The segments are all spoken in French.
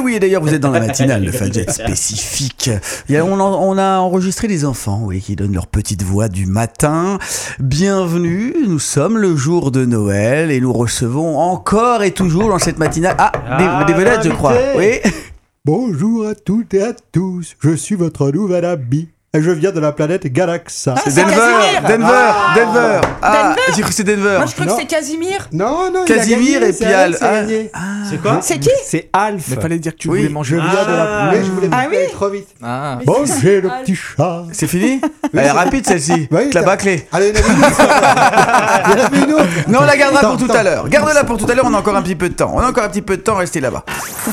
oui, d'ailleurs, vous êtes dans la matinale de Fadjet spécifique. On a enregistré des enfants, oui, qui donnent leur petite voix du matin. Bienvenue, nous sommes le jour de Noël et nous recevons encore et toujours dans cette matinale... des vedettes, je crois. Oui. Bonjour à toutes et à tous, je suis votre nouvel ami. Et je viens de la planète Galaxa. C'est Denver. J'ai cru que c'est Denver. Moi, je crois que c'est Casimir. Non, Casimir et puis Al. C'est quoi? C'est qui? C'est Alf. Mais fallait dire que tu voulais manger. Je viens de la... Mais je voulais pas aller trop vite. Mangez le petit chat. C'est fini? Elle est rapide celle-ci. Oui, la bâclée. Allez, il y en avait une autre. Non, on la gardera pour tout à l'heure. Garde-la pour tout à l'heure, on a encore un petit peu de temps. Restez là-bas.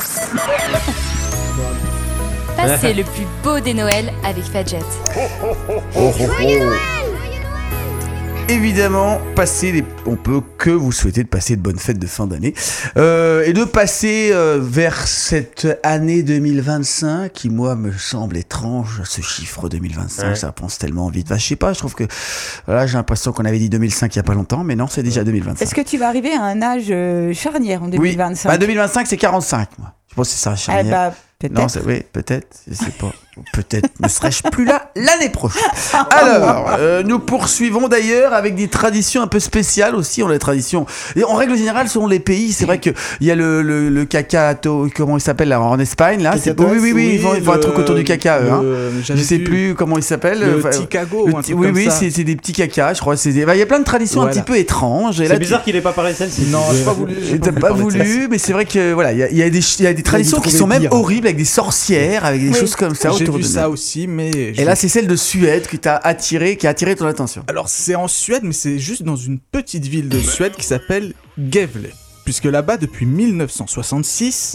Passez le plus beau des Noëls avec Fadjet. Évidemment, on peut que vous souhaiter de passer de bonnes fêtes de fin d'année et de passer vers cette année 2025 qui, moi, me semble étrange, ce chiffre 2025, ça pense tellement vite. Enfin, je sais pas, je trouve que voilà, j'ai l'impression qu'on avait dit 2005 il y a pas longtemps, mais non, c'est déjà 2025. Est-ce que tu vas arriver à un âge charnière en 2025? Oui, 2025 c'est 45, moi. Je pense que c'est ça, charnière. Peut-être. Non, peut-être, je sais pas. Peut-être ne serai-je plus là l'année prochaine. Alors, nous poursuivons d'ailleurs avec des traditions un peu spéciales aussi. On a des traditions. Et en règle générale, selon les pays, c'est vrai qu'il y a le caca, comment il s'appelle là, en Espagne là. Oui, ils font un truc autour du caca. Je sais plus comment il s'appelle. Le Ticago. Oui, c'est des petits cacas, je crois. Il y a plein de traditions un petit peu étranges. C'est bizarre qu'il ait pas parlé de celle-ci. Non, j'ai pas voulu. T'as pas voulu, mais c'est vrai que voilà, il y a des traditions qui sont même horribles avec des sorcières, avec des choses comme ça. J'ai vu ça aussi, mais... Et là, c'est celle de Suède qui a attiré ton attention. Alors, c'est en Suède, mais c'est juste dans une petite ville de Suède qui s'appelle Gävle. Puisque là-bas, depuis 1966...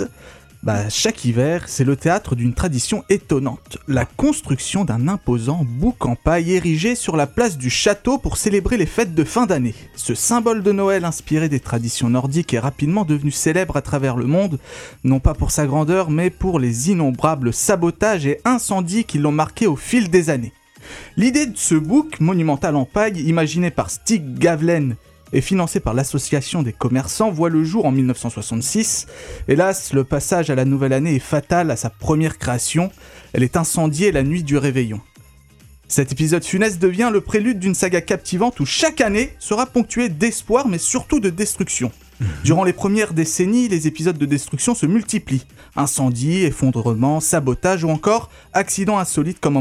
chaque hiver, c'est le théâtre d'une tradition étonnante. La construction d'un imposant bouc en paille érigé sur la place du château pour célébrer les fêtes de fin d'année. Ce symbole de Noël inspiré des traditions nordiques est rapidement devenu célèbre à travers le monde, non pas pour sa grandeur, mais pour les innombrables sabotages et incendies qui l'ont marqué au fil des années. L'idée de ce bouc monumental en paille, imaginé par Stig Gavlen, et financée par l'association des commerçants, voit le jour en 1966. Hélas, le passage à la nouvelle année est fatal à sa première création. Elle est incendiée la nuit du réveillon. Cet épisode funeste devient le prélude d'une saga captivante où chaque année sera ponctuée d'espoir mais surtout de destruction. Durant les premières décennies, les épisodes de destruction se multiplient. Incendies, effondrements, sabotages ou encore accidents insolites comme en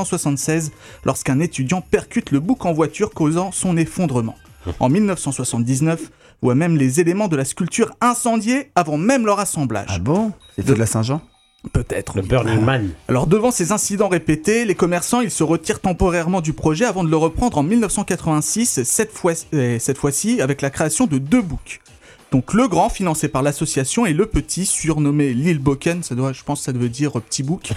1976 lorsqu'un étudiant percute le bouc en voiture causant son effondrement. En 1979, voit même les éléments de la sculpture incendiés avant même leur assemblage. Ah bon? C'est de la Saint-Jean? Peut-être. Le Burning Man. Alors devant ces incidents répétés, les commerçants ils se retirent temporairement du projet avant de le reprendre en 1986, cette fois-ci avec la création de 2 boucs. Donc le grand, financé par l'association, et le petit, surnommé Lil Boken, je pense que ça veut dire petit bouc.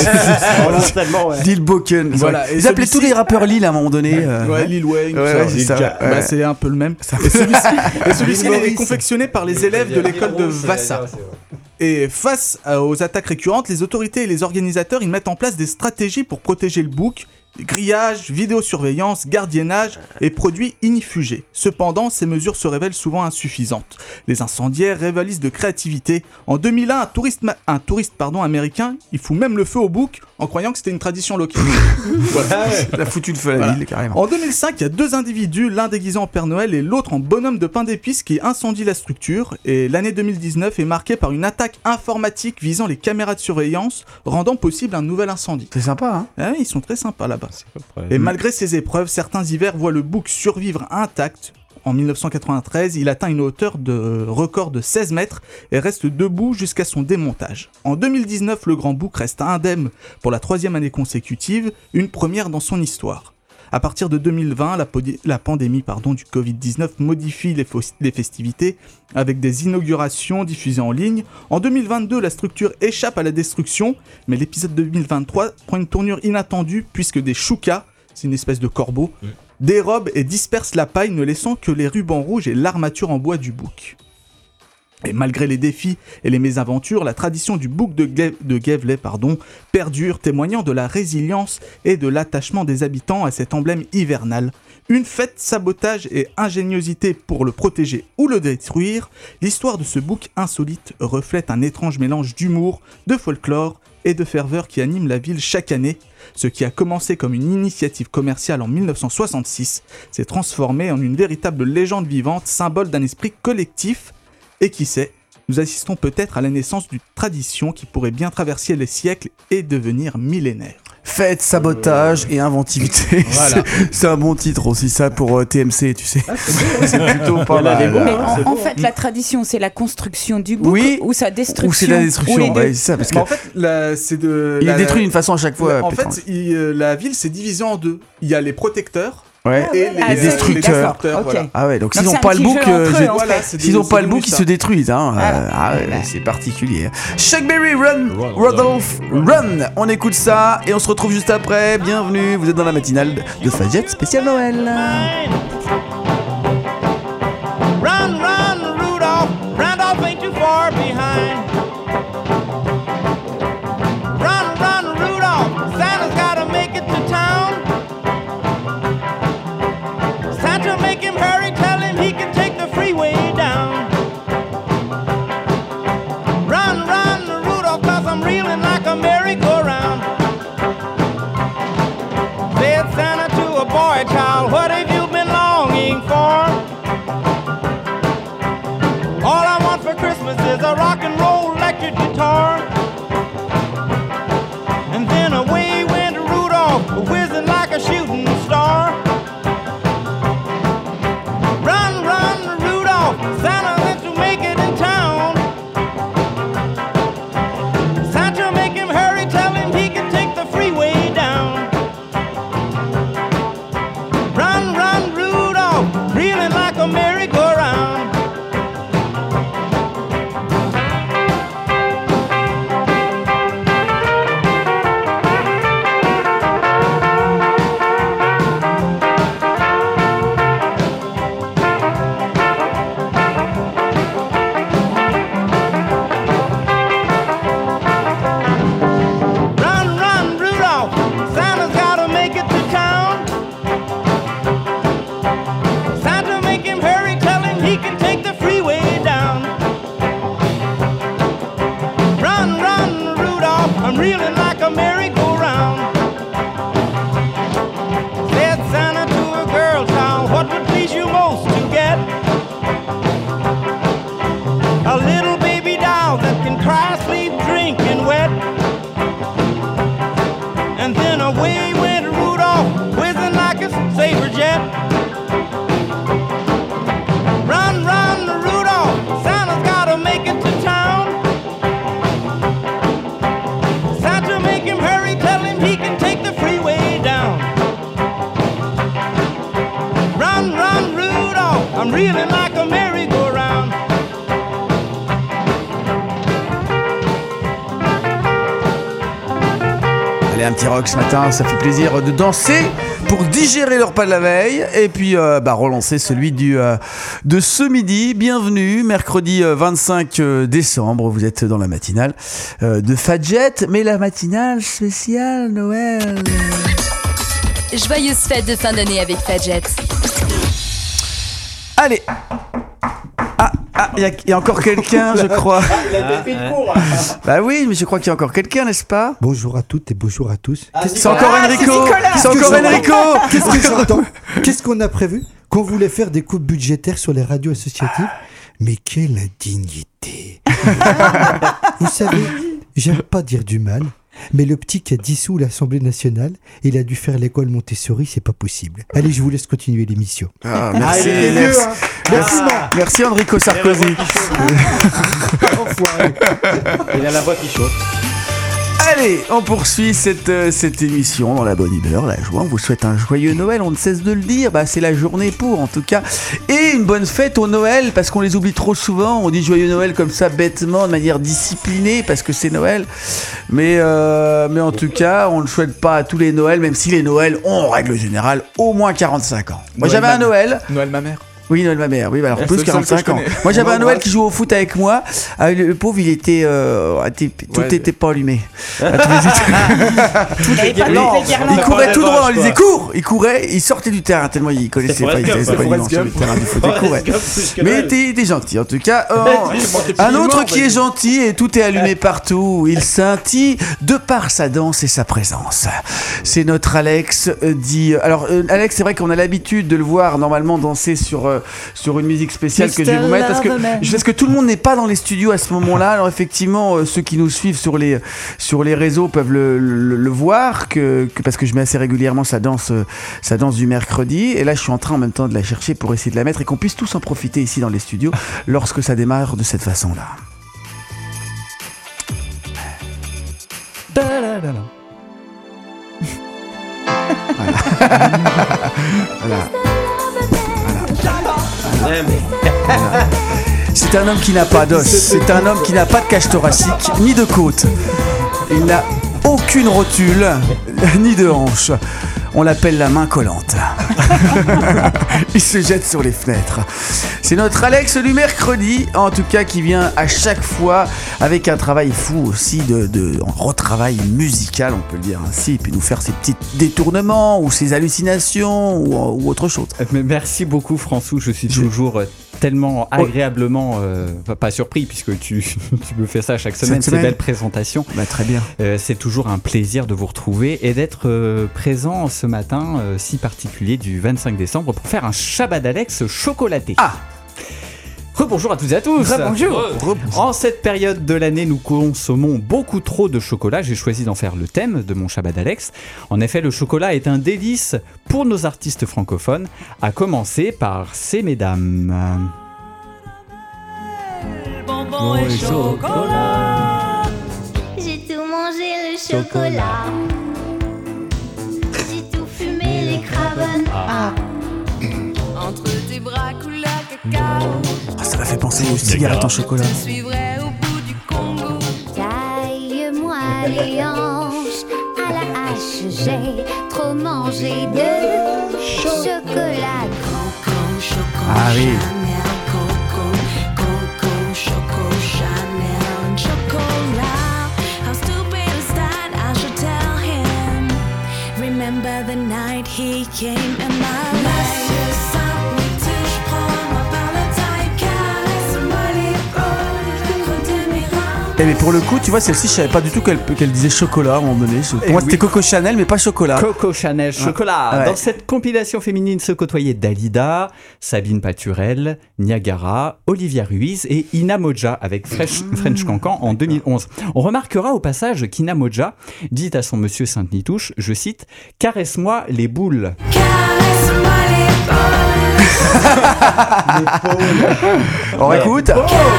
Lil Boken. Voilà. Ils appelaient tous les rappeurs Lil à un moment donné. Lil Wayne, c'est ça. C'est un peu le même. Et celui-ci est confectionné par les élèves de l'école de Vassa. Et face aux attaques récurrentes, les autorités et les organisateurs ils mettent en place des stratégies pour protéger le bouc. Grillage, vidéosurveillance, gardiennage et produits inifugés. Cependant, ces mesures se révèlent souvent insuffisantes. Les incendiaires rivalisent de créativité. En 2001, un touriste américain, il fout même le feu au bouc en croyant que c'était une tradition locale. Voilà. Il a foutu le feu à la ville, carrément. En 2005, il y a 2 individus, l'un déguisé en Père Noël et l'autre en bonhomme de pain d'épices qui incendient la structure. Et l'année 2019 est marquée par une attaque informatique visant les caméras de surveillance, rendant possible un nouvel incendie. C'est sympa, hein? Ils sont très sympas là-bas. Et malgré ces épreuves, certains hivers voient le bouc survivre intact. En 1993, il atteint une hauteur de record de 16 mètres et reste debout jusqu'à son démontage. En 2019, le grand bouc reste indemne pour la 3e année consécutive, une première dans son histoire. À partir de 2020, la pandémie du Covid-19 modifie les festivités avec des inaugurations diffusées en ligne. En 2022, la structure échappe à la destruction, mais l'épisode 2023 prend une tournure inattendue puisque des choucas, c'est une espèce de corbeau, dérobent et dispersent la paille, ne laissant que les rubans rouges et l'armature en bois du bouc. Et malgré les défis et les mésaventures, la tradition du bouc de Gävle perdure, témoignant de la résilience et de l'attachement des habitants à cet emblème hivernal. Une fête, sabotage et ingéniosité pour le protéger ou le détruire, l'histoire de ce bouc insolite reflète un étrange mélange d'humour, de folklore et de ferveur qui anime la ville chaque année. Ce qui a commencé comme une initiative commerciale en 1966 s'est transformé en une véritable légende vivante, symbole d'un esprit collectif. Et qui sait, nous assistons peut-être à la naissance d'une tradition qui pourrait bien traverser les siècles et devenir millénaire. Fête, sabotage et inventivité. Voilà. C'est un bon titre aussi, ça, pour TMC, tu sais. C'est plutôt pas Il y en a des mal. bons, Mais hein, c'est en beau. fait, la tradition, c'est la construction du bouc Oui. ou sa destruction. Ou c'est la Ou les destruction, deux. ouais, c'est ça, parce que Mais en fait, c'est de... il est détruit d'une façon à chaque fois. En Pétrin. fait, la ville s'est divisée en deux. Il y a les protecteurs Ouais. et Ah, les destructeurs. Ok. voilà. Ah ouais, donc Donc s'ils c'est n'ont un pas le petit bouc, jeu entre eux, en Voilà, fait. c'est s'ils n'ont pas le devenu bouc, ils ça. se détruisent. Hein. Voilà. Ah ouais, c'est particulier. Chuck Berry, Run, Rudolph, Run. On écoute ça et on se retrouve juste après. Bienvenue, vous êtes dans la matinale de Fadjet spécial Noël. Run, run, Rudolph. Randolph ain't too far behind. Run, run, Rudolph. Santa's gotta make it to town. Santa, make him hurry. Tell him he can take the freeway down. Run, run, Rudolph, 'cause I'm reeling like a merry-go-round. Said Santa to a boy child, what have you been longing for? All I want for Christmas is a rock and roll electric guitar. And then away went Rudolph, whizzing like a shooting star. Run, run, Rudolph, Santa meant to make it in town. Santa, make him hurry, tell him he can take the freeway down. Run, run, Rudolph, reeling like a merry-go-round. Run, run, Rudolph, Santa's gotta make it to town. Santa, make him hurry, tell him he can take the freeway down. Run, run, Rudolph, I'm reeling like a merry-go-round. Said Santa to a girl child, what would please you most to get? A little baby doll that can cry, sleep, drink, and wet. And then away went Rudolph, whizzing like a saber jet. Run, run, Rudolph, Santa's gotta make it to town. Santa, make him hurry, tell him he can take the freeway down. Run, run, Rudolph, I'm reeling like a merry-go-round. Allez, un petit rock ce matin, ça fait plaisir de danser pour digérer le repas de la veille et puis relancer celui de ce midi. Bienvenue, mercredi 25 décembre, vous êtes dans la matinale de Fadjet, mais la matinale spéciale Noël. Joyeuse fête de fin d'année avec Fadjet. Allez. Il y a encore quelqu'un, je crois. Bah oui, mais je crois qu'il y a encore quelqu'un, n'est-ce pas? Bonjour à toutes et bonjour à tous. C'est encore Enrico. C'est encore Enrico. Qu'est-ce que j'entends? Qu'est-ce qu'on a prévu? Qu'on voulait faire des coupes budgétaires sur les radios associatives? Mais quelle indignité! Vous savez, j'aime pas dire du mal, mais le petit qui a dissous l'Assemblée nationale, il a dû faire l'école Montessori, c'est pas possible. Allez, je vous laisse continuer l'émission. Ah, merci, il était merci. mieux, hein. Merci, Merci Enrico Sarkozy. Enfoiré. Il a la voix qui chauffe. Allez, on poursuit cette émission dans la bonne humeur, la joie. On vous souhaite un joyeux Noël, on ne cesse de le dire. C'est la journée pour, en tout cas. Et une bonne fête au Noël, parce qu'on les oublie trop souvent. On dit joyeux Noël comme ça, bêtement, de manière disciplinée, parce que c'est Noël. Mais en tout cas, on ne le souhaite pas à tous les Noëls, même si les Noëls ont, en règle générale, au moins 45 ans. Moi, Noël j'avais un ma- Noël. Noël ma mère. Oui, Noël ma mère. Oui, bah alors C'est plus le seul que 45 je ans. connais. Moi, j'avais On un Noël l'embrasse. qui jouait au foot avec moi. Ah, le pauvre, il était, tout Ouais. était pas allumé. Les guirlandes. Il courait tout droit. On lui disait quoi. cours. Il courait. Il sortait du terrain tellement il connaissait pas. Il Forrest connaissait Gump, pas Forrest l'immense du Gump. terrain du foot. Il courait. Mais il Mais était gentil en tout cas. Un autre qui est gentil et tout est allumé partout. Il scintille de par sa danse et sa présence. C'est notre Alex dit. Alors Alex, c'est vrai qu'on a l'habitude de le voir normalement danser sur une musique spéciale que je vais vous mettre parce que tout le monde n'est pas dans les studios à ce moment-là. Alors effectivement, ceux qui nous suivent sur les réseaux peuvent le voir parce que je mets assez régulièrement sa danse du mercredi. Et là, je suis en train en même temps de la chercher pour essayer de la mettre et qu'on puisse tous en profiter ici dans les studios lorsque ça démarre de cette façon-là. C'est un homme qui n'a pas d'os, c'est un homme qui n'a pas de cage thoracique, ni de côte. Il n'a aucune rotule, ni de hanche. On l'appelle la main collante. Il se jette sur les fenêtres. C'est notre Alex du mercredi, en tout cas, qui vient à chaque fois avec un travail fou aussi de retravail musical, on peut le dire ainsi, et puis nous faire ses petits détournements ou ses hallucinations ou autre chose. Mais merci beaucoup François, je suis toujours tellement agréablement pas surpris puisque tu me fais ça chaque semaine, ces belles présentations. Bah, très bien. C'est toujours un plaisir de vous retrouver et d'être présent ce matin si particulier du 25 décembre pour faire un Shabbat Alex chocolaté. Ah! Rebonjour à toutes et à tous. Rebonjour. En cette période de l'année, nous consommons beaucoup trop de chocolat. J'ai choisi d'en faire le thème de mon Shabbat Alex. En effet, le chocolat est un délice pour nos artistes francophones, à commencer par ces mesdames. Bonbons et chocolat. J'ai tout mangé le chocolat. J'ai tout fumé les cravats. Entre tes bras couleur cacao. Ah, ça m'a fait penser aux cigarettes en chocolat. Je suivrai au bout du Congo. Taille-moi les hanches à la hache. J'ai trop mangé de chocolat. Coco, choco, Ah oui. Chanel, Coco, choco, Chanel, chocolat. How stupid is that? I should tell him. Remember the night he came in my life. Eh mais pour le coup, tu vois, celle-ci, je savais pas du tout qu'elle disait chocolat à un moment donné. Pour moi, c'était Coco Chanel, mais pas chocolat. Coco Chanel chocolat. Ouais. Dans cette compilation féminine se côtoyaient Dalida, Sabine Paturel, Niagara, Olivia Ruiz et Ina Moja avec French Cancan en 2011. On remarquera au passage qu'Ina Moja dit à son monsieur Sainte-Nitouche, je cite, « Caresse-moi les boules ». On écoute.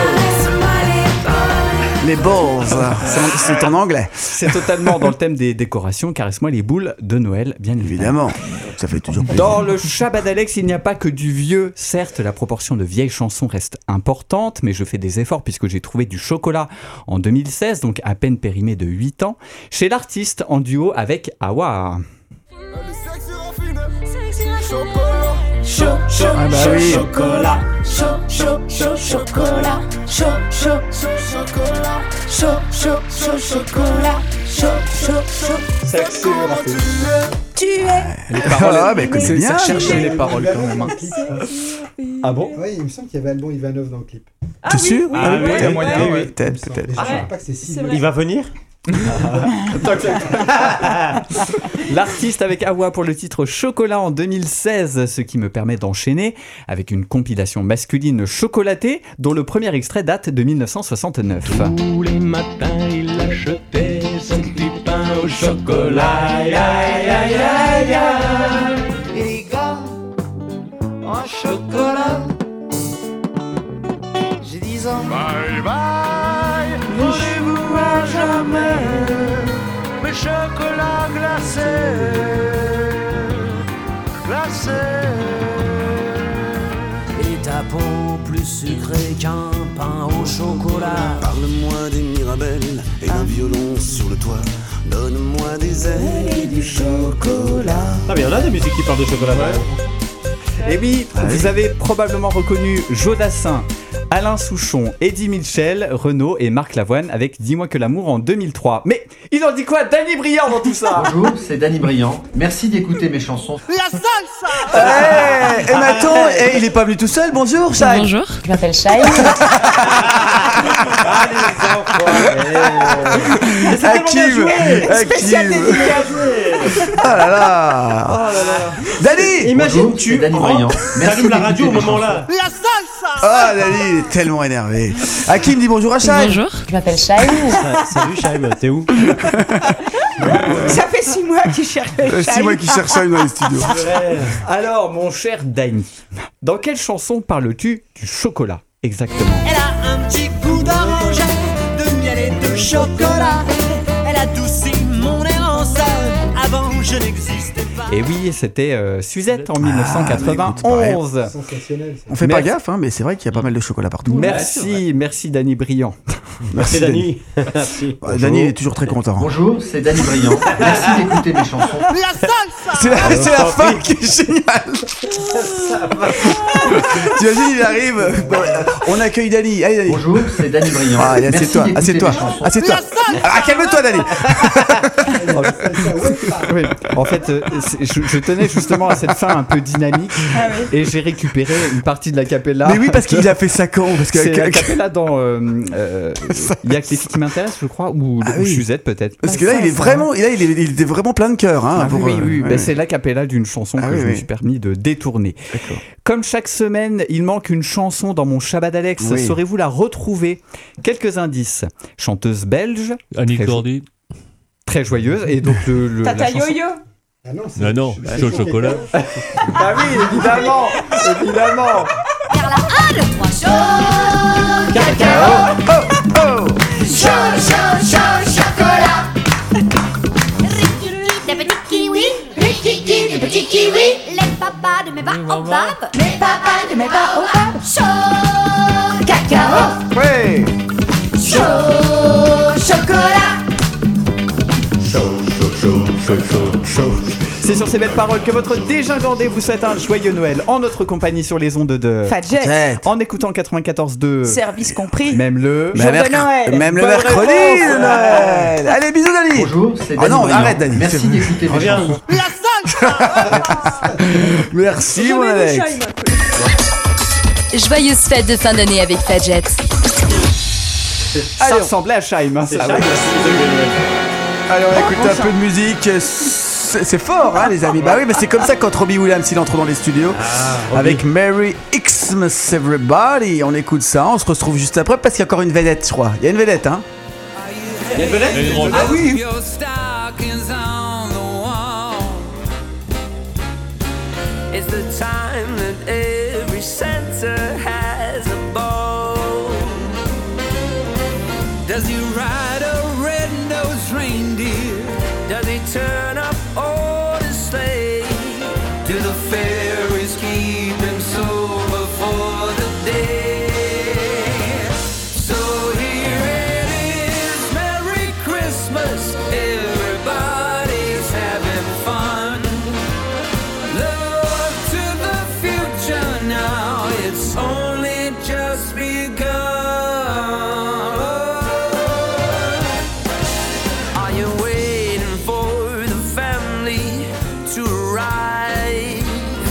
Les balls, c'est en anglais. C'est totalement dans le thème des décorations. Caresse-moi les boules de Noël, bien évidemment. Ça fait toujours plaisir. Dans le Shabbat Alex, il n'y a pas que du vieux. Certes, la proportion de vieilles chansons reste importante, mais je fais des efforts puisque j'ai trouvé du chocolat en 2016, donc à peine périmé de 8 ans, chez l'artiste en duo avec Awa. Ah bah oui. Chocolat, chocolat, chocolat, chocolat, Tu es. Les paroles, Ah, bah, écoute, c'est bien. Chercher les paroles quand même. Ah bon? Oui, il me semble qu'il y avait Alban Ivanov dans le clip. T'es sûr? Ah oui, il y a moyen, peut-être, ouais. peut-être. Mais je ne sais pas que c'est si Il va venir? L'artiste avec Awa pour le titre Chocolat en 2016, ce qui me permet d'enchaîner avec une compilation masculine chocolatée dont le premier extrait date de 1969. Tous les matins, il achetait son petit pain au chocolat. Aïe, aïe, aïe, aïe, aïe. Les gars, en chocolat. J'ai 10 ans. Bye bye, rendez-vous à jamais. Mes chocolats glacés, glacés. Et ta peau plus sucrée qu'un pain au chocolat. Parle-moi des Mirabelles et d'un violon sur le toit. Donne-moi des ailes et du chocolat. Ah mais il y en a des musiques qui parlent de chocolat. Et oui, vous avez probablement reconnu Jodassin, Alain Souchon, Eddie Mitchell, Renaud et Marc Lavoine avec Dis-moi que l'amour en 2003. Mais ils ont dit quoi, Danny Briand dans tout ça? Bonjour, c'est Danny Briand. Merci d'écouter mes chansons. La salsa! Et maintenant, il est pas venu tout seul. Bonjour, Shai. Bonjour, je m'appelle Shai. Hakim. Oh là là. Danny. Bonjour, c'est Danny Briand. Merci T'allumes la d'écouter radio au mes moment chansons. là. La salsa! Ah, Danny, il est tellement énervé. Hakim dit bonjour à Shai. Bonjour, je m'appelle Shai. Salut Shaim, t'es où? Ça fait 6 mois qu'il cherche. C'est moi qui cherche Shai dans les studios. Alors, mon cher Danny, dans quelle chanson parles-tu du chocolat exactement? Elle a un petit goût d'orange, de miel et de chocolat. Elle adoucit mon errance. Avant, je n'existais pas. Et oui, c'était Suzette en 1991. Sensationnel. On fait pas gaffe, hein, mais c'est vrai qu'il y a pas mal de chocolat partout. Merci Danny Briand. Merci Danny. Merci. Danny est toujours très content. Bonjour, c'est Danny Briand. Merci d'écouter mes chansons. La salsa! C'est la fin qui est géniale. T'imagines, il arrive. Bon, on accueille Danny. Allez, Danny. Bonjour, c'est Danny Briand. Ah, allez, Merci assieds-toi, d'écouter assieds-toi, mes chansons. assieds-toi. Ah, calme-toi, Danny. Oui. En fait, je tenais justement à cette fin un peu dynamique et j'ai récupéré une partie de la cappella. Mais oui, parce qu'il a fait ça quand? Parce que c'est la cappella dans il y a que les filles qui m'intéressent, je crois, ou Suzette peut-être. Parce que là, il est vraiment, il était vraiment plein de cœur. Hein, pour, oui. ouais. Ben, c'est la cappella d'une chanson que je me suis permis de détourner. D'accord. Comme chaque semaine, il manque une chanson dans mon Shabbat Alex. Oui. Saurez-vous la retrouver? Quelques indices. Chanteuse belge. Annie Cordy. Très joyeuse. Et donc la Tata chanson... Yo-Yo. Ah non, Ah non, chaud chocolat. Ah oui, évidemment. Car la 1, le 3, chaud cacao. Chaud chocolat. Rikiki, des petits kiwis. Rikiki, des petits kiwis. Les papas de mes baobabs. Les papas de mes baobabs. Chaud cacao. Ouais. Chaud chocolat. C'est sur ces belles paroles que votre dégingandé vous souhaite un joyeux Noël en notre compagnie sur les ondes de Fadjet. en écoutant 94.2. Service compris. Même le Jour de Noël. Même le Bonne mercredi réponse. de Noël. Allez, bisous, Danny. Bonjour, c'est Danny Ah non, Briand. arrête, Danny. Merci d'écouter mes Reviens. chansons. La salsa! Merci, mon Alex. Joyeuses fêtes de fin d'année avec Fadjet. Ça ressemblait à Shaim. Hein, ça. Allez, on écoute un peu de musique. C'est fort, hein, les amis. Bah oui, mais c'est comme ça quand Robbie Williams il entre dans les studios avec Merry Xmas Everybody. On écoute ça. On se retrouve juste après parce qu'il y a encore une vedette, je crois. Il y a une vedette, hein. Il y a une vedette? Ah oui. It's the time that every Santa has a ball. Does he ride a red-nosed reindeer? Does he turn up on his sleigh? Do the fairies keep him sober for the day? So here it is, Merry Christmas, everybody's having fun. Look to the future now, it's only just begun. Are you waiting for the family to arrive?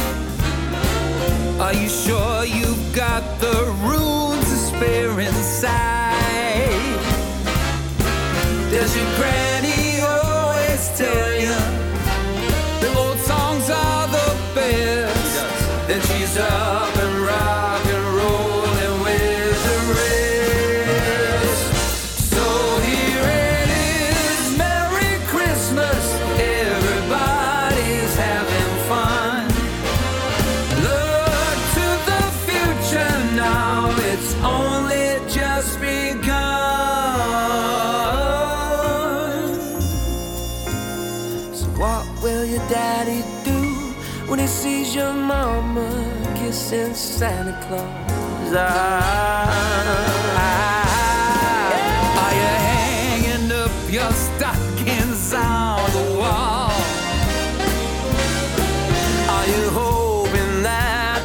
Are you sure you've got the room to spare inside? Does your granny always tell you the old songs are the best? Then she's up and rock and rolling with the rest. So here it is, Merry Christmas, everybody's having fun. Look to the future now, it's only just begun. So what will your daddy do when he sees your mama kissing Santa Claus? Are you hanging up your stockings on the wall? Are you hoping that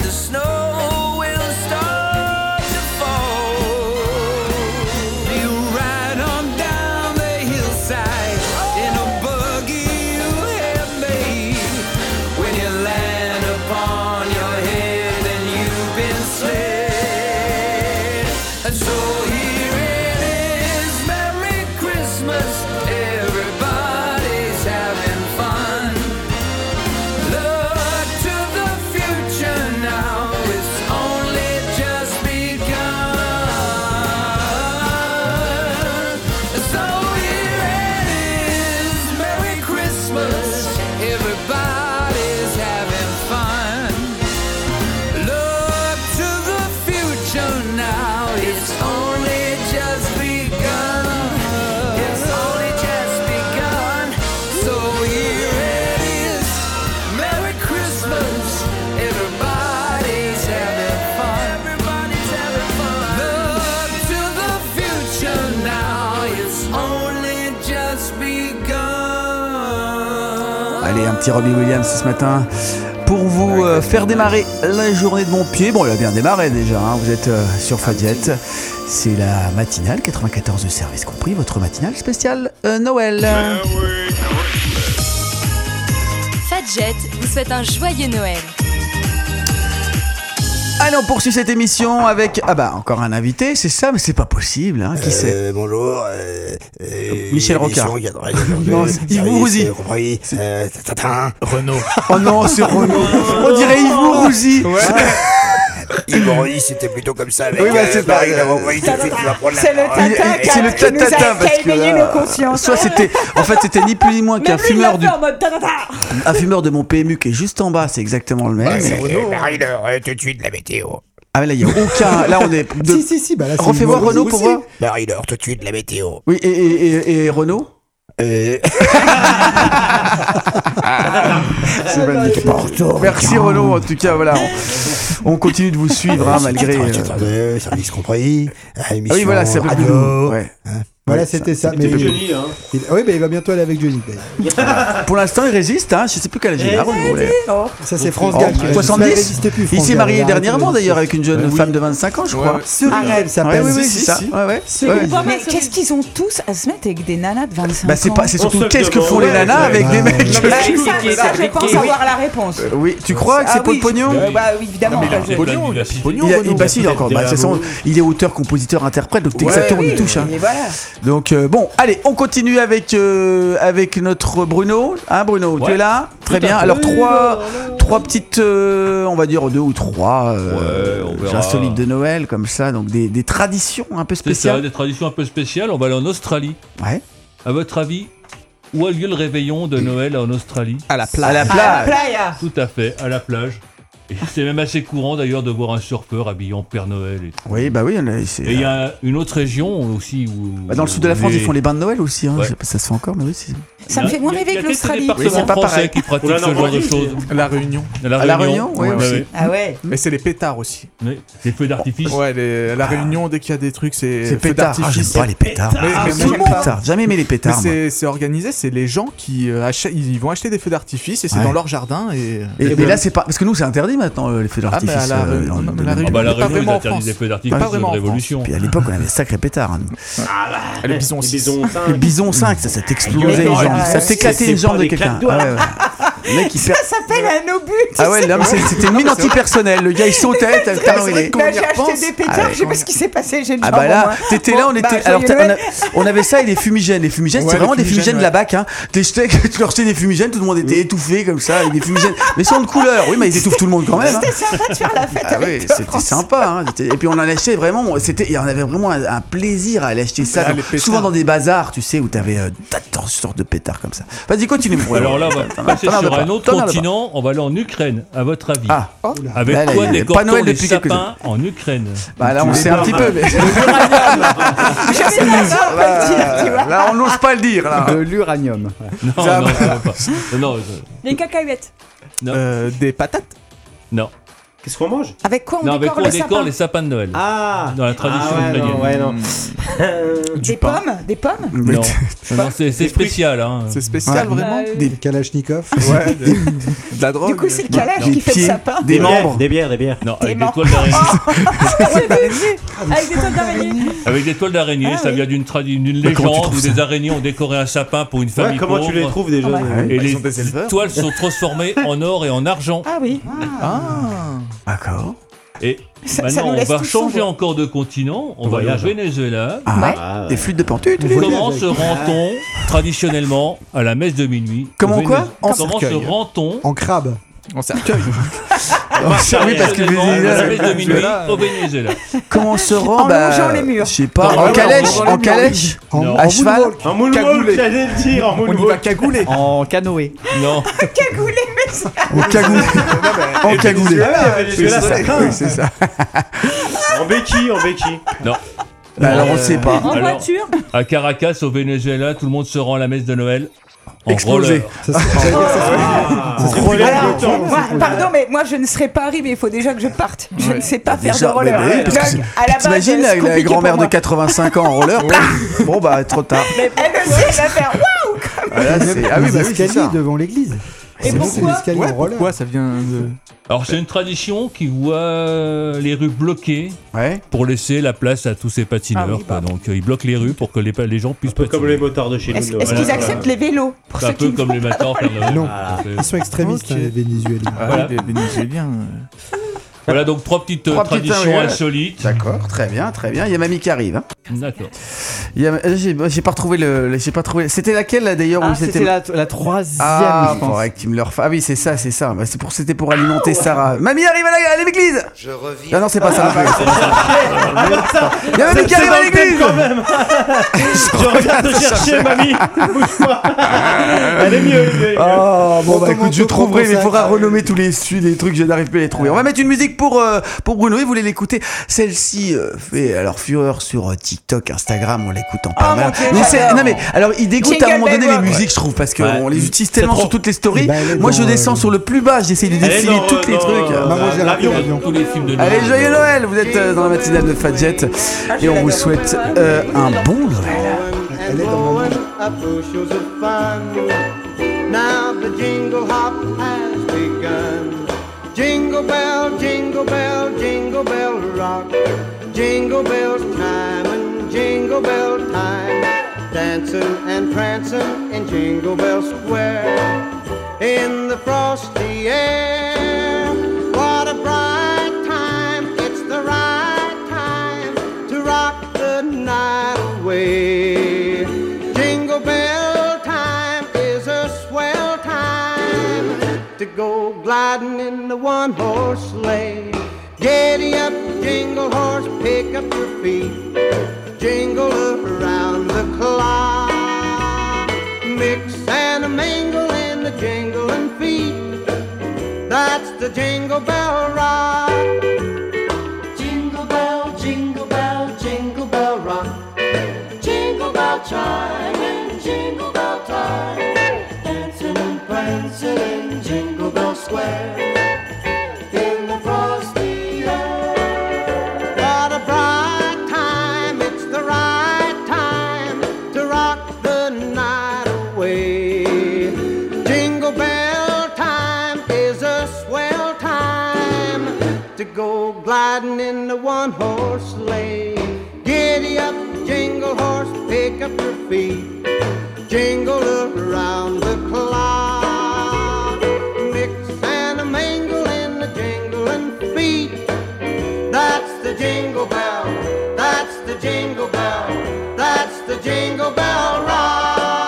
Allez, un petit Robbie Williams ce matin pour vous faire démarrer la journée de mon pied. Bon, il a bien démarré déjà, hein. Vous êtes sur Fadjet. C'est la matinale 94 de service compris, votre matinale spéciale Noël. Fadjet vous souhaite un joyeux Noël. Allez, on poursuit cette émission avec encore un invité, c'est ça, mais c'est pas possible, hein. Qui c'est? Bonjour. Michel Rocard. Non, Yves Rouzy. Renaud. Oh non, c'est Renaud. On dirait Yves Rouzy. Yves Rouzy, c'était plutôt comme ça. Avec, oui, c'est pas. C'est le tata qui a éveillé nos consciences. Soit c'était ni plus ni moins qu'un fumeur un fumeur de mon PMU qui est juste en bas, c'est exactement le même. Ouais, c'est Marie-Laure, tout de suite la météo. Ah mais là il y a aucun. Là on est. Si, bah là c'est. Refais voir Renaud pour voir. Marie-Laure, tout de suite la météo. Oui, et Renaud. C'est magnifique. Merci Renaud, en tout cas voilà. On continue de vous suivre malgré. Service compris. Oui voilà, c'est radio. Ouais. Voilà, c'était ça. C'était Johnny, hein. Oui, mais il va bientôt aller avec Johnny. Pour l'instant, il résiste, hein. Je sais plus quel âge il a. Ça, c'est France Gall qui 70. Il s'est marié dernièrement d'ailleurs avec une jeune femme de 25 ans, je crois. Cyril s'appelle. Oui, c'est ça. Mais qu'est-ce qu'ils ont tous à se mettre avec des nanas de 25 ans? C'est surtout qu'est-ce que font les nanas avec des mecs. Ça, je pense avoir la réponse. Oui, tu crois que c'est pour le pognon? Bah évidemment. Il est auteur, compositeur, interprète, donc exactement on y touche. Donc bon, allez, on continue avec notre Bruno. Hein, Bruno, tu es là? Très bien. Alors trois petites, on va dire 2 ou 3 insolites de Noël comme ça, donc des traditions un peu spéciales. C'est ça, des traditions un peu spéciales. On va aller en Australie. Ouais. À votre avis, où a lieu le réveillon de Noël en Australie? À la plage. À la playa. Tout à fait, à la plage. Et c'est même assez courant d'ailleurs de voir un surfeur habillé en Père Noël. Et tout. Oui, bah oui. Et il y a une autre région aussi où. Dans le sud de la France, ils font les bains de Noël aussi. Hein. Ouais. Ça se fait encore, mais oui. Ça me fait moins rêver que l'Australie. Oui, c'est pas pareil. Qui pratiquent ce genre de choses. La Réunion. La Réunion, oui. Ah ouais. Mais c'est les pétards aussi. Oui, les feux d'artifice. Ouais, la Réunion, dès qu'il y a des trucs, c'est feux d'artifice. J'aime pas les pétards. Jamais aimé les pétards. Mais c'est organisé, c'est les gens qui ils vont acheter des feux d'artifice et c'est dans leur jardin. Mais là, c'est pas. Parce que nous, c'est interdit maintenant, les feux d'artifice. La Réunion, la Réunion, ils interdisent les feux d'artifice. Pas vraiment. Révolution. Puis à l'époque, on avait des sacrés pétards. Le bison 6. Le bison 5, ça t'explosait les jambes. Ça t'éclatait les jambes de quelqu'un. Le mec, ça s'appelle un obus. Ah ouais, c'était une mine antipersonnelle. Le gars, il sautait. J'ai acheté des pétards, je sais pas ce qui s'est passé. J'ai une jambe. Ah bah là, t'étais là, on était. Alors, on avait ça et les fumigènes. Les fumigènes, c'était vraiment des fumigènes de la BAC. Tu leur jetais des fumigènes, tout le monde était étouffé comme ça, avec des fumigènes. Mais sans de couleur. Oui, mais ils étouffent tout le monde quand même. C'était sympa de faire la fête. Ah oui, c'était sympa. Et puis on en achetait vraiment. Il y en avait vraiment un plaisir à aller acheter ça. Souvent dans des bazars, tu sais, où t'avais toutes sortes de pétards comme ça. Vas-y, continue. Alors là, on va passer sur un autre continent. On va aller en Ukraine, à votre avis. Avec quoi décore-t-on les sapins en Ukraine? Bah là, on sait un petit peu. Là, on n'ose pas le dire. De l'uranium. Non. Les cacahuètes. Des patates. Non. Qu'est-ce qu'on mange? Avec quoi on décore les sapins de Noël? Ah, dans la tradition ukrainienne. Ouais, non. Des pommes? Des pommes? Non, c'est spécial. Hein. C'est spécial vraiment. Des kalachnikovs. Ouais, de la drogue. Du coup, c'est le calage qui fait le sapin. Des membres. Des bières. Non, avec des toiles d'araignée. Avec des toiles d'araignée. Avec des toiles d'araignée, ça vient d'une légende où des araignées ont décoré un sapin pour une famille pauvre. Comment tu les trouves déjà? Et les toiles sont transformées en or et en argent. Ah oui. D'accord. Et maintenant, on va changer encore de continent. On va aller au Venezuela. Des flûtes de pan. Comment se rend-on traditionnellement à la messe de minuit? Comment Comment se rend-on? En crabe. En cercueil. Oui, parce que la messe de minuit au Venezuela. Comment on se rend? En longeant les murs. Je sais pas. En calèche. À cheval. En moonwalk, j'allais le dire. En moonwalk. On y va cagouler. En canoë. Non. Cagoulé, mais ça. En cagoulé. C'est ça. En béquille. Non. Alors on sait pas. En voiture. À Caracas, au Venezuela, tout le monde se rend à la messe de Noël. Explosé. Pardon, mais moi je ne serais pas arrivé. Il faut déjà que je parte. Je ne sais pas faire de roller. T'imagines la grand-mère de 85 ans en roller? Bon bah trop tard. Elle le sait, elle va faire waouh. Ah oui, bah escalier devant l'église. Et pourquoi Pourquoi ça vient de... Alors c'est une tradition qui voit les rues bloquées pour laisser la place à tous ces patineurs. Donc ils bloquent les rues pour que les gens puissent patiner. Comme les motards de chez nous. Est-ce qu'ils acceptent les vélos pour C'est ceux un peu qui comme les motards. Non, ils sont extrémistes, les Vénézuéliens. Voilà. Les Vénézuéliens. Voilà donc trois petites traditions insolites. D'accord, très bien. Il y a mamie qui arrive. Hein. D'accord. J'ai pas retrouvé C'était laquelle là d'ailleurs où c'était la troisième. Ah, je pense. faudrait que tu me le refasses. Ah oui, c'est ça. Bah, c'était pour alimenter Sarah. Mamie arrive à l'église. Je reviens. Ah non, c'est pas ça. Il y a mamie qui arrive à l'église. Quand même. Je reviens te chercher, mamie. Bouge-toi. Elle est mieux. Oh, bon bah écoute, je trouverai, mais il faudra renommer tous les trucs, je n'arrive plus à les trouver. On va mettre une musique pour Bruno, et vous voulez l'écouter. Celle-ci fait alors fureur sur TikTok, Instagram, on l'écoute en permanence. Non mais alors il dégoûte à un moment donné les musiques, je trouve, parce qu'on les utilise tellement sur toutes les stories. Moi je descends sur le plus bas, j'essaie de défiler tous les trucs. Tous les films de Allez, joyeux Noël. Vous êtes dans la matinale de Fadjet et on vous souhaite un bon Noël. Now the jingle hop has begun. Jingle bell, jingle bell, jingle bell rock. Jingle bells chime and jingle bell time. Dancing and prancing in Jingle Bell Square. In the frosty air, what a bright time. It's the right time to rock the night away. Jingle bell time is a swell time to go gliding in the one-horse sleigh. Giddy up, jingle horse, pick up your feet. Jingle around the clock. Mix and a mingle in the jingling feet. That's the Jingle Bell Rock. Jingle bell, jingle bell, jingle bell rock. Jingle bell chime and jingle bell time. Dancing and prancing in Jingle Bell Square. In the frosty air. What a bright time, it's the right time to rock the night away. Jingle bell time is a swell time to go gliding in the one-horse sleigh. Giddy up, jingle horse, pick up your feet. Jingle around the clock. Mix and a mingle in the jingling feet. That's the Jingle Bell. That's the Jingle Bell. That's the Jingle Bell Rock.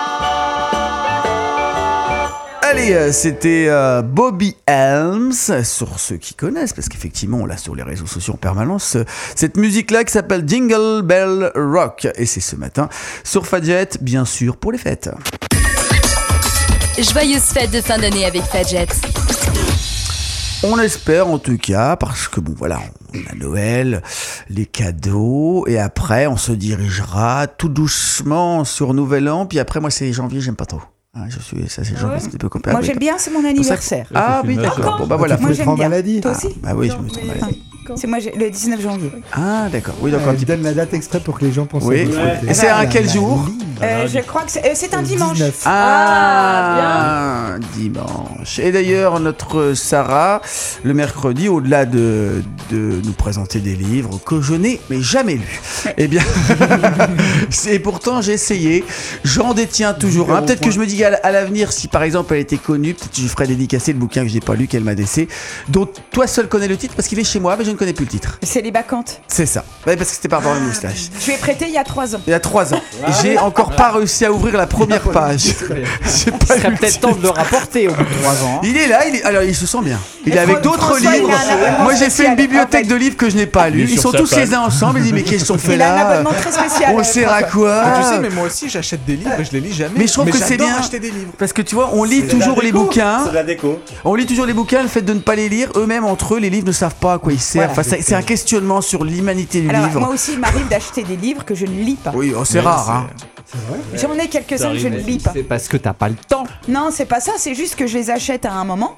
Allez, c'était Bobby Helms, sur ceux qui connaissent, parce qu'effectivement on l'a sur les réseaux sociaux en permanence, cette musique-là qui s'appelle Jingle Bell Rock, et c'est ce matin sur Fadjet, bien sûr, pour les fêtes. Joyeuses fêtes de fin d'année avec Fadjet. On espère en tout cas, parce que bon voilà, on a Noël, les cadeaux, et après on se dirigera tout doucement sur Nouvel An, puis après moi c'est janvier, j'aime pas trop. C'est janvier, c'est un peu compliqué. Moi j'aime bien, c'est mon anniversaire. Ah oui, d'accord. Bon bah voilà. Moi j'aime bien. Toi aussi? Bah oui, je me trompe maladie. C'est moi le 19 janvier. Ah d'accord. Oui, donc il donne la date exprès pour que les gens pensent. Oui. Et c'est à quel jour? Je crois que c'est un dimanche. 19. Ah, dimanche. Et d'ailleurs, notre Sarah, le mercredi, au-delà de nous présenter des livres que je n'ai mais jamais lus, eh bien, et pourtant j'ai essayé, j'en détiens toujours un. Peut-être que je me dis à l'avenir, si par exemple elle était connue, peut-être que je ferai dédicacer le bouquin que je n'ai pas lu, qu'elle m'a laissé, dont toi seul connais le titre parce qu'il est chez moi, mais je ne connais plus le titre. C'est Les Bacchantes. C'est ça. Ouais, parce que c'était par rapport à la moustache. Je lui ai prêté il y a 3 ans. Il y a 3 ans. J'ai encore pas réussi à ouvrir la première page. Il serait peut-être temps de le rapporter au bout de 3 ans. Il est là, alors il se sent bien. Il est avec d'autres livres. Moi j'ai fait une bibliothèque de livres que je n'ai pas lus. Ils sont tous les uns ensemble. Il dit mais qu'est-ce qu'ils sont fait là? Il a un abonnement très spécial. On sert à quoi? Tu sais, mais moi aussi j'achète des livres et je les lis jamais. Mais je trouve que c'est bien acheter des livres. parce que tu vois, on lit toujours les bouquins. C'est de la déco. On lit toujours les bouquins. Le fait de ne pas les lire, eux-mêmes entre eux, les livres ne savent pas à quoi ils servent. Enfin, c'est un questionnement sur l'humanité du Alors, livre. moi aussi, il m'arrive d'acheter des livres que je ne lis pas. Oui, c'est rare. Hein. J'en ai quelques-uns que je ne lis pas. C'est parce que t'as pas le temps. Non, c'est pas ça, c'est juste que je les achète à un moment.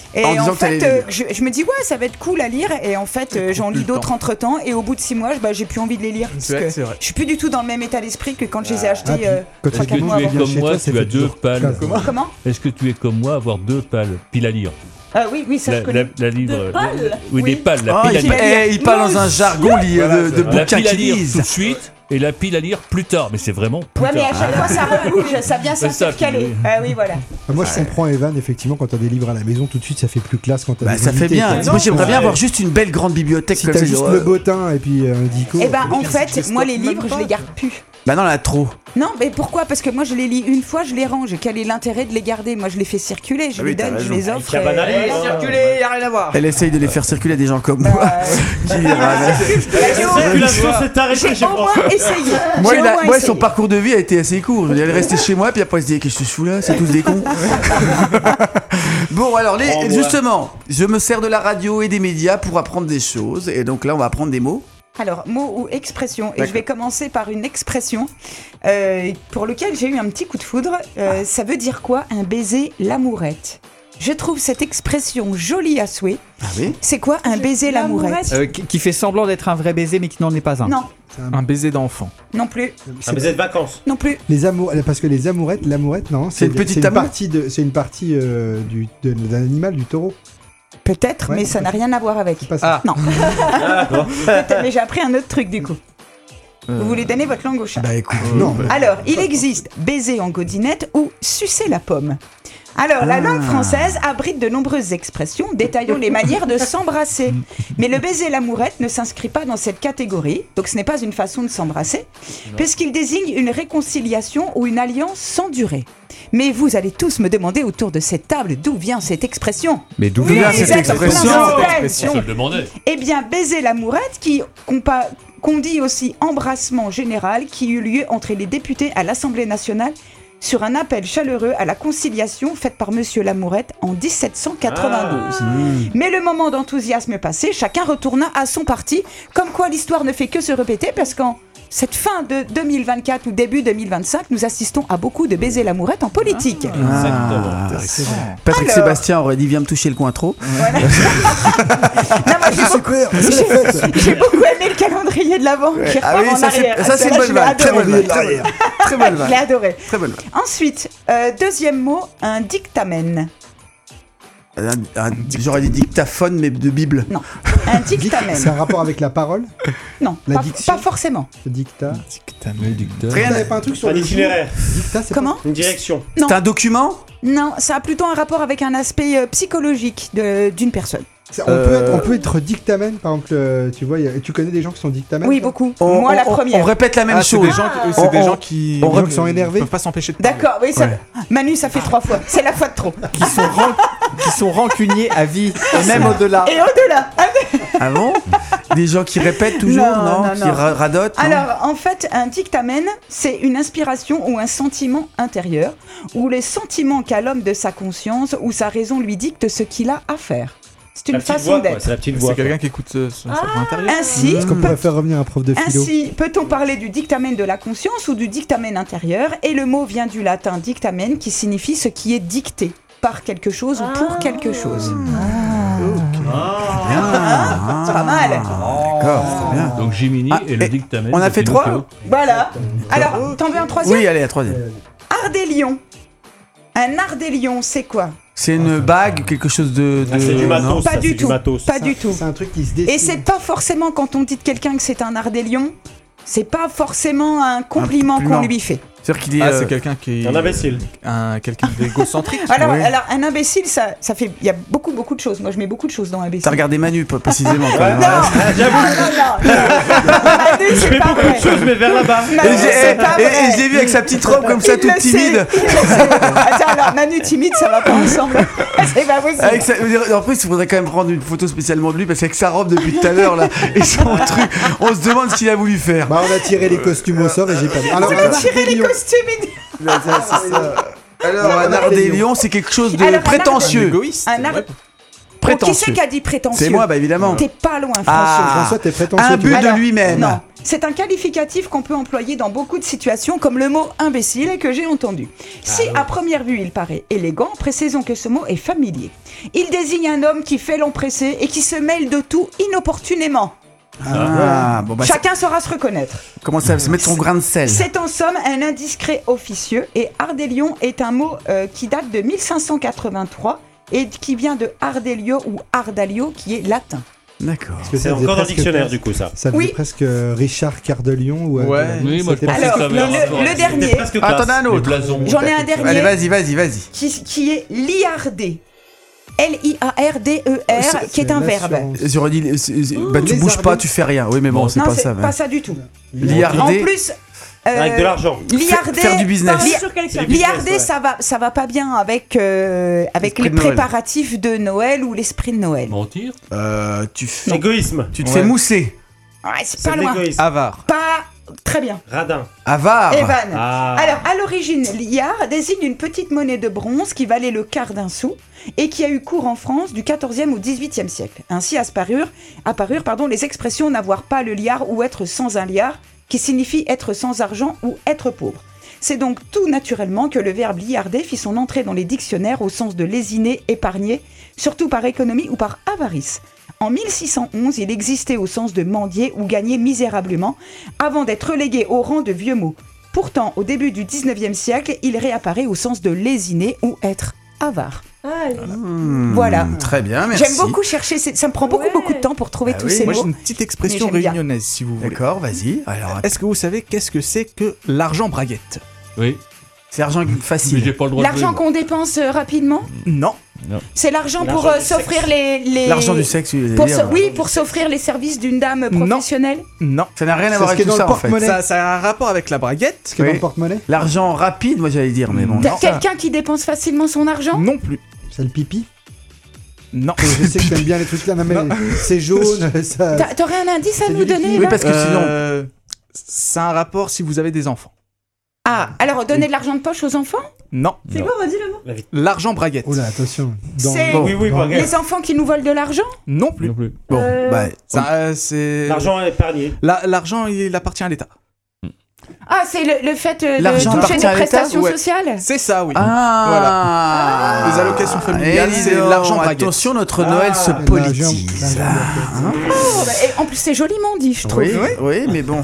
Et En en, disant que fait, t'allais les je me dis, ouais, ça va être cool à lire. Et en fait, j'en lis d'autres entre temps. Et au bout de 6 mois, j'ai plus envie de les lire. Parce C'est vrai, que c'est vrai. je suis plus du tout dans le même état d'esprit que quand je les ai achetés Est-ce que 3-4 mois tu es avant. comme Chez moi, toi, ça tu as fait 2 toujours pales 15. Comment Est-ce que tu es comme moi, avoir 2 pales, piles à lire Oui, ça je connais. la livre. Deux pales Oui, des pales, la Ah, pile à lire. il parle dans un jargon lié de La bouquins pile à qui lire lisent. tout de suite et la pile à lire plus tard. Mais c'est vraiment plus Ouais, mais tard. à chaque fois, ça rebouge, ça vient C'est ça, s'intercaler. puis- Ah oui, voilà. Moi, je comprends Evan, effectivement, quand t'as des livres à la maison, tout de suite, ça fait plus classe quand t'as Bah, des ça fait invités, bien. quoi. Moi, j'aimerais bien avoir juste une belle grande bibliothèque Si comme t'as ça. juste genre, le bottin et puis un dico. Eh ben, en fait, moi, les livres, je les garde plus. Bah non, là, trop. Non, mais pourquoi? Parce que moi, je les lis une fois, je les range. Quel est l'intérêt de les garder? Moi, je les fais circuler, je Ah oui, les t'as donne, je raison. les offre. Allez, circuler, y a rien à voir. Elle essaye de les faire circuler à des gens comme moi. Qui les ramassent. La circulation s'est arrêtée J'ai chez au moins François. essayé. Moi, J'ai au moins son essayé. parcours de vie a été assez court. Elle est restée chez moi, puis après, elle se dit qu'est-ce que je fous là? C'est tous des cons. Bon, alors, justement, je me sers de la radio et des médias pour apprendre des choses. Et donc là, on va apprendre des mots. Alors, mots ou expressions. Et D'accord. je vais commencer par une expression pour laquelle j'ai eu un petit coup de foudre. Ça veut dire quoi, un baiser l'amourette? Je trouve cette expression jolie à souhait. Ah oui? C'est quoi un baiser l'amourette? Qui fait semblant d'être un vrai baiser, mais qui n'en est pas un. Non, Un baiser d'enfant. non plus, Un baiser de vacances. non plus. Parce que les amourettes, l'amourette, non, C'est une petite amour. c'est une partie d'un animal, du taureau. Peut-être, Ouais. mais ça n'a rien à voir avec. C'est pas ça. Non. Peut-être, mais j'ai appris un autre truc du coup. Vous voulez donner votre langue au chat? Bah écoute, Non. Alors, il existe baiser en godinette ou sucer la pomme. Alors, la langue française abrite de nombreuses expressions détaillant les manières de s'embrasser. Mais le baiser l'amourette ne s'inscrit pas dans cette catégorie, donc ce n'est pas une façon de s'embrasser, puisqu'il désigne une réconciliation ou une alliance sans durée. Mais vous allez tous me demander autour de cette table d'où vient cette expression. Mais d'où Oui, vient cette cette expression expression On se le demandait. Eh bien, baiser l'amourette, qu'on dit aussi embrassement général, qui eut lieu entre les députés à l'Assemblée nationale sur un appel chaleureux à la conciliation faite par Monsieur Lamourette en 1792. Mais le moment d'enthousiasme passé, chacun retourna à son parti, comme quoi l'histoire ne fait que se répéter, parce qu'en cette fin de 2024 ou début 2025, nous assistons à beaucoup de baisers l'amourette en politique. Patrick Alors. Sébastien aurait dit viens me toucher le coin trop. Voilà. Non, moi, j'ai beaucoup aimé le calendrier de l'avant qui Ah repart oui, en ça, c'est- arrière. ça, c'est Celle-là, une bonne je l'ai vanne. Très adoré. bonne vanne. Très bonne vanne. Très bonne Je l'ai vanne. adoré. Très bonne vanne. Ensuite, deuxième mot, un dictamen. J'aurais dit dictaphone, mais de Bible. Non, un dictamen. C'est un rapport avec la parole, Non, la pas, diction. pas forcément. le dictat. Rien. T'avais pas un truc sur Un le itinéraire. dictat, c'est Comment? Une direction. Non. C'est un document? Non, ça a plutôt un rapport avec un aspect psychologique d'une personne. On peut être dictamen, par exemple, tu vois, tu connais des gens qui sont dictamen? Oui, beaucoup. Moi, la première. On répète la même C'est chose. des gens, c'est des gens qui Des gens qui sont énervés. peuvent pas s'empêcher de parler. D'accord, oui, ça... Ouais. Manu, ça fait 3 fois. C'est la fois de trop. Qui sont rancuniers à vie, et même au-delà. Et au-delà. Ah bon? Des gens qui répètent toujours, Non, non, non, Qui non. radotent non Alors, en fait, un dictamen, c'est une inspiration ou un sentiment intérieur, ou les sentiments qu'a l'homme de sa conscience, ou sa raison lui dicte ce qu'il a à faire. C'est une La petite façon voix, quoi, d'être. c'est la petite voix. C'est quelqu'un qui écoute son intérieur. Ainsi, Est-ce qu'on pourrait faire revenir un prof de philo? Ainsi, peut-on parler du dictamen de la conscience ou du dictamen intérieur? Et le mot vient du latin dictamen qui signifie ce qui est dicté par quelque chose ou pour quelque chose. C'est pas mal. D'accord, c'est bien. Donc Jiminy Ah, et le et dictamen. on a de fait Pinocchio. 3? Voilà. Alors, t'en veux un troisième? Oui, allez, la troisième. Ardélion. Un ardélion, c'est quoi? C'est une bague, quelque chose de. c'est du matos. non Pas ça, du c'est tout. matos. Pas du tout. C'est un truc qui se dessine. Et c'est pas forcément quand on dit de quelqu'un que c'est un ardélion, c'est pas forcément un compliment compliment. qu'on lui fait. C'est-à-dire qu'il est. Ah, c'est quelqu'un qui Un imbécile. quelqu'un d'égocentrique. Alors, Oui. alors un imbécile, ça fait. Il y a beaucoup de choses. Moi, je mets beaucoup de choses dans imbécile. T'as regardé Manu, précisément. quand même. Non, non. Manu, Je c'est fais pas beaucoup vrai. de choses, mais vers là-bas. Manu, Et c'est pas vrai. je l'ai vu avec sa petite robe comme ça, Il toute le sait, timide. il le sait. Attends, alors Manu timide, ça va pas ensemble. C'est pas possible. Avec en plus, il faudrait quand même prendre une photo spécialement de lui parce qu'avec sa robe depuis tout à l'heure là et son truc, on se demande ce qu'il a voulu faire. Bah, on a tiré les costumes au sort et j'ai pas dit. Alors, un Tirer les ardélion. costumes. Alors, un ardélion, c'est quelque chose de Alors, un prétentieux. Égoïste. Un ar- Ouais. Bon, qui Prétentieux. c'est qui a dit prétentieux? C'est moi, bah évidemment. T'es pas loin, François. Ah, François, t'es prétentieux. un but tu vois. de lui-même. Non, C'est un qualificatif qu'on peut employer dans beaucoup de situations, comme le mot imbécile que j'ai entendu. Si à première vue il paraît élégant, précisons que ce mot est familier. Il désigne un homme qui fait l'empressé et qui se mêle de tout inopportunément. Bon, bah, Chacun saura se reconnaître. Comment ça se mettre son grain de sel? C'est en somme un indiscret officieux, et ardélion est un mot qui date de 1583 et qui vient de ardelio ou ardalio qui est latin. D'accord. C'est encore dans le dictionnaire du coup ça. Ça faisait presque Richard Cœur de Lion ou Oui, moi je pense Alors, que ça avait le dernier. Attendez un autre. J'en ai un dernier. Allez, vas-y. Qui est liarder. L-I-A-R-D-E-R, qui est un verbe. J'aurais dit, tu bouges pas, tu fais rien. Oui, mais bon, c'est Non, pas c'est ça. pas ça du tout. Liarder. En plus, avec de l'argent. Liarder, Faire du business. Liarder, ça va pas bien avec L'esprit les de Noël. préparatifs de Noël ou l'esprit de Noël. Mentir. Égoïsme. Tu te fais mousser. Ouais, c'est pas loin. Avare. Pas très bien. Radin. Avare. Evan. Ah. Alors, à l'origine, liard désigne une petite monnaie de bronze qui valait le quart d'un sou et qui a eu cours en France du 14e au 18e siècle. Ainsi apparurent les expressions n'avoir pas le liard ou être sans un liard, qui signifie être sans argent ou être pauvre. C'est donc tout naturellement que le verbe liarder fit son entrée dans les dictionnaires au sens de lésiner, épargner, surtout par économie ou par avarice. En 1611, il existait au sens de mendier ou gagner misérablement, avant d'être relégué au rang de vieux mot. Pourtant, au début du 19e siècle, il réapparaît au sens de lésiner ou être avare. Voilà. Très bien, merci. J'aime beaucoup chercher, ça me prend beaucoup de temps pour trouver tous ces Moi mots. j'ai une petite expression Mais j'aime bien. réunionnaise si vous voulez. D'accord, vas-y. Alors, Est-ce que vous savez qu'est-ce que c'est que l'argent braguette? Oui. c'est l'argent Mais facile. j'ai pas le droit L'argent de qu'on dépense rapidement, Non. c'est l'argent pour L'argent du s'offrir les... L'argent du sexe, tu veux Pour dire. oui, pour s'offrir les services d'une dame Non. professionnelle. Non. Ça n'a rien à C'est voir ce qui avec est tout dans ça le en fait. porte-monnaie. Ça a un rapport avec la braguette? C'est dans Oui. le porte-monnaie. L'argent rapide, moi j'allais dire, mais bon. Non. Quelqu'un qui dépense facilement son argent. Non plus. C'est le pipi. Non. Je sais que t'aimes bien les trucs là, non, mais c'est jaune. Ça... T'aurais un indice à nous donner Oui, là parce que sinon. C'est un rapport si vous avez des enfants. Ah, alors donner de l'argent de poche aux enfants. Non. C'est quoi, vas-y le mot. L'argent braguette. Oh là, attention. C'est les enfants qui nous volent de l'argent. Non plus. Bon, c'est. L'argent épargné. L'argent, il appartient à l'État. Ah, c'est le fait de L'argent toucher appartient des à l'État, prestations ouais. sociales. C'est ça, oui. Ah. Voilà. Les allocations familiales, Eh, c'est dis donc, l'argent braguette. Attention, notre Noël se politise. Oh, bah, et en plus, c'est joliment dit, je trouve. Oui, mais bon.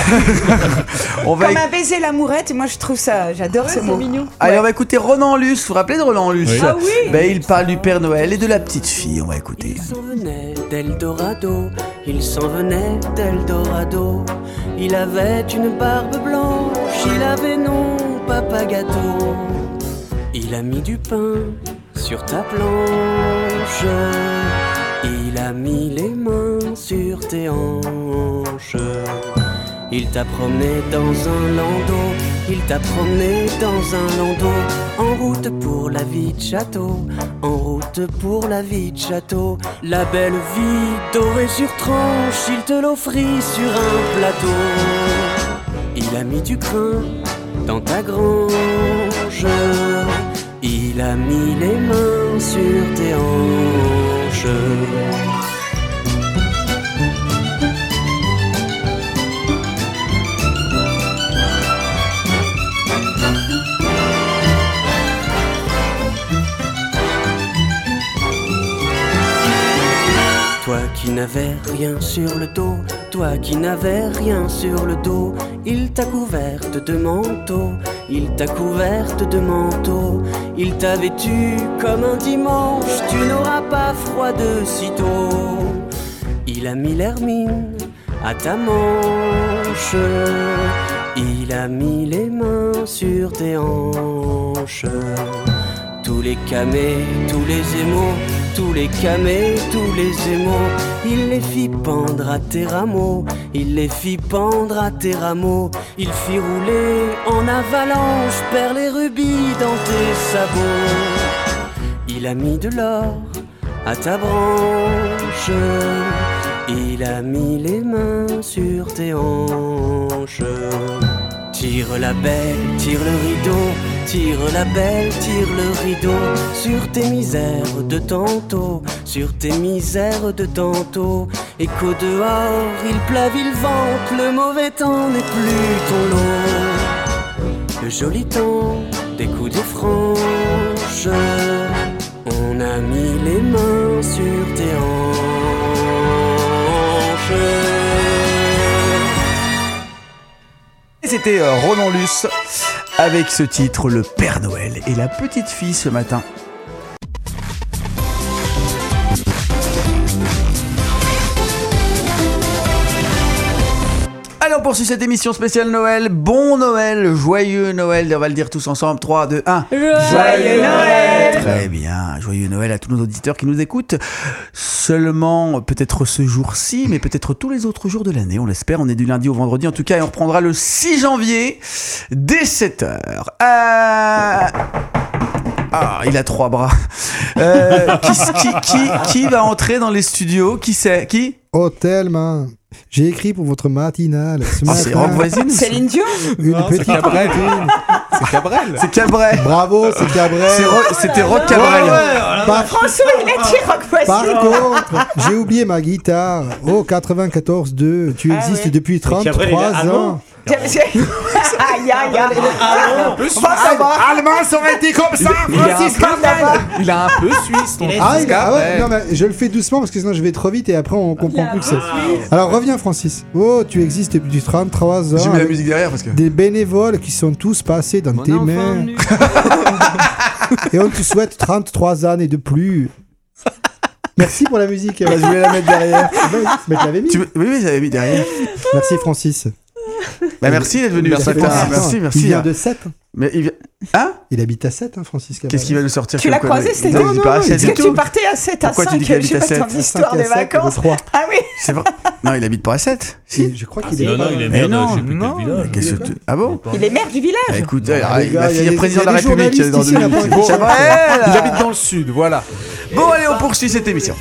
On va Comme un baiser l'amourette, moi je trouve ça, j'adore ce mot. Mignon. Allez, on va écouter Ronan Luce. Vous vous rappelez de Ronan Luce? Oui. Ah oui. Ben, il parle du Père Noël et de la petite fille. On va écouter. Il s'en venait d'Eldorado, il s'en venait d'Eldorado. Il avait une barbe blanche, il avait non papa gâteau. Il a mis du pain sur ta planche, il a mis les mains sur tes hanches. Il t'a promené dans un landau, il t'a promené dans un landau. En route pour la vie de château, en route pour la vie de château. La belle vie dorée sur tranche, il te l'offrit sur un plateau. Il a mis du crin dans ta grange, il a mis les mains sur tes hanches. Toi qui n'avais rien sur le dos, toi qui n'avais rien sur le dos, il t'a couverte de manteau, il t'a couverte de manteau, il t'a vêtu comme un dimanche, tu n'auras pas froid de sitôt. Il a mis l'hermine à ta manche, il a mis les mains sur tes hanches. Tous les camés, tous les émaux, tous les camés, tous les émaux, il les fit pendre à tes rameaux, il les fit pendre à tes rameaux, il fit rouler en avalanche, perles et rubis dans tes sabots. Il a mis de l'or à ta branche, il a mis les mains sur tes hanches. Tire la belle, tire le rideau, Tire la belle, tire le rideau sur tes misères de tantôt, sur tes misères de tantôt. Et qu'au dehors, il pleuve, il vente, le mauvais temps n'est plus ton lot. Le joli temps des coups de franche, on a mis les mains sur tes hanches. Et c'était Roland Luce avec ce titre, Le Père Noël et la petite fille ce matin. Allez, on poursuit cette émission spéciale Noël. Bon Noël, joyeux Noël. On va le dire tous ensemble. 3, 2, 1. Joyeux Noël. Très bien. Joyeux Noël à tous nos auditeurs qui nous écoutent. Seulement, peut-être ce jour-ci, mais peut-être tous les autres jours de l'année. On l'espère. On est du lundi au vendredi. En tout cas, et on reprendra le 6 janvier dès 7h. Ah, il a 3 bras. Qui va entrer dans les studios? Qui c'est? Qui? Oh, tellement. J'ai écrit pour votre matinale ce matin. C'est Rock Voisine? Céline Dion? Une petite Cabrel. routine. C'est Cabrel. C'est Cabrel. Bravo, c'est Cabrel. C'était Rock Cabrel. François, il a dit Rock Voisine. Par contre, j'ai oublié ma guitare. Oh, 94.2. Tu existes ouais. depuis 33 ans. Aïe, aïe, aïe. Allemand, ça aurait été comme ça, Francis Cabrel. Il a un peu suisse, ton Ah ouais, non, mais je le fais doucement parce que sinon je vais trop vite et après on comprend plus que c'est. Alors reviens, Francis. Oh, tu existes depuis 33 ans. J'ai mis la musique derrière parce que. Des bénévoles qui sont tous passés dans tes mains. Et on te souhaite 33 années de plus. Merci pour la musique. Bah, je voulais la mettre derrière. Mais tu l'avais mis. Oui, j'avais mis derrière. Merci, Francis. Bah, merci d'être venu. Merci. Il vient de 7. Mais il vient. Hein? Il habite à 7, hein, Francis Cabrel. Qu'est-ce qu'il va nous sortir? Tu l'as croisé, c'était non, non, parce que tu partais à 7 à Pourquoi 5. tu dis qu'il habite à 7? Ton histoire des vacances. 3. Ah oui. C'est vrai. Non, il habite pas à 7. Si. Je crois qu'il Non, non, il est maire de je sais plus quel village. Qu'est-ce que tu... Ah bon? Il est maire du village. Bah, écoute, les gars, ma fille est président de la il y a des République dans journalistes 2 ici, minutes. là, pour C'est le vrai, Il habite dans le sud, voilà. Bon, allez, on poursuit cette émission.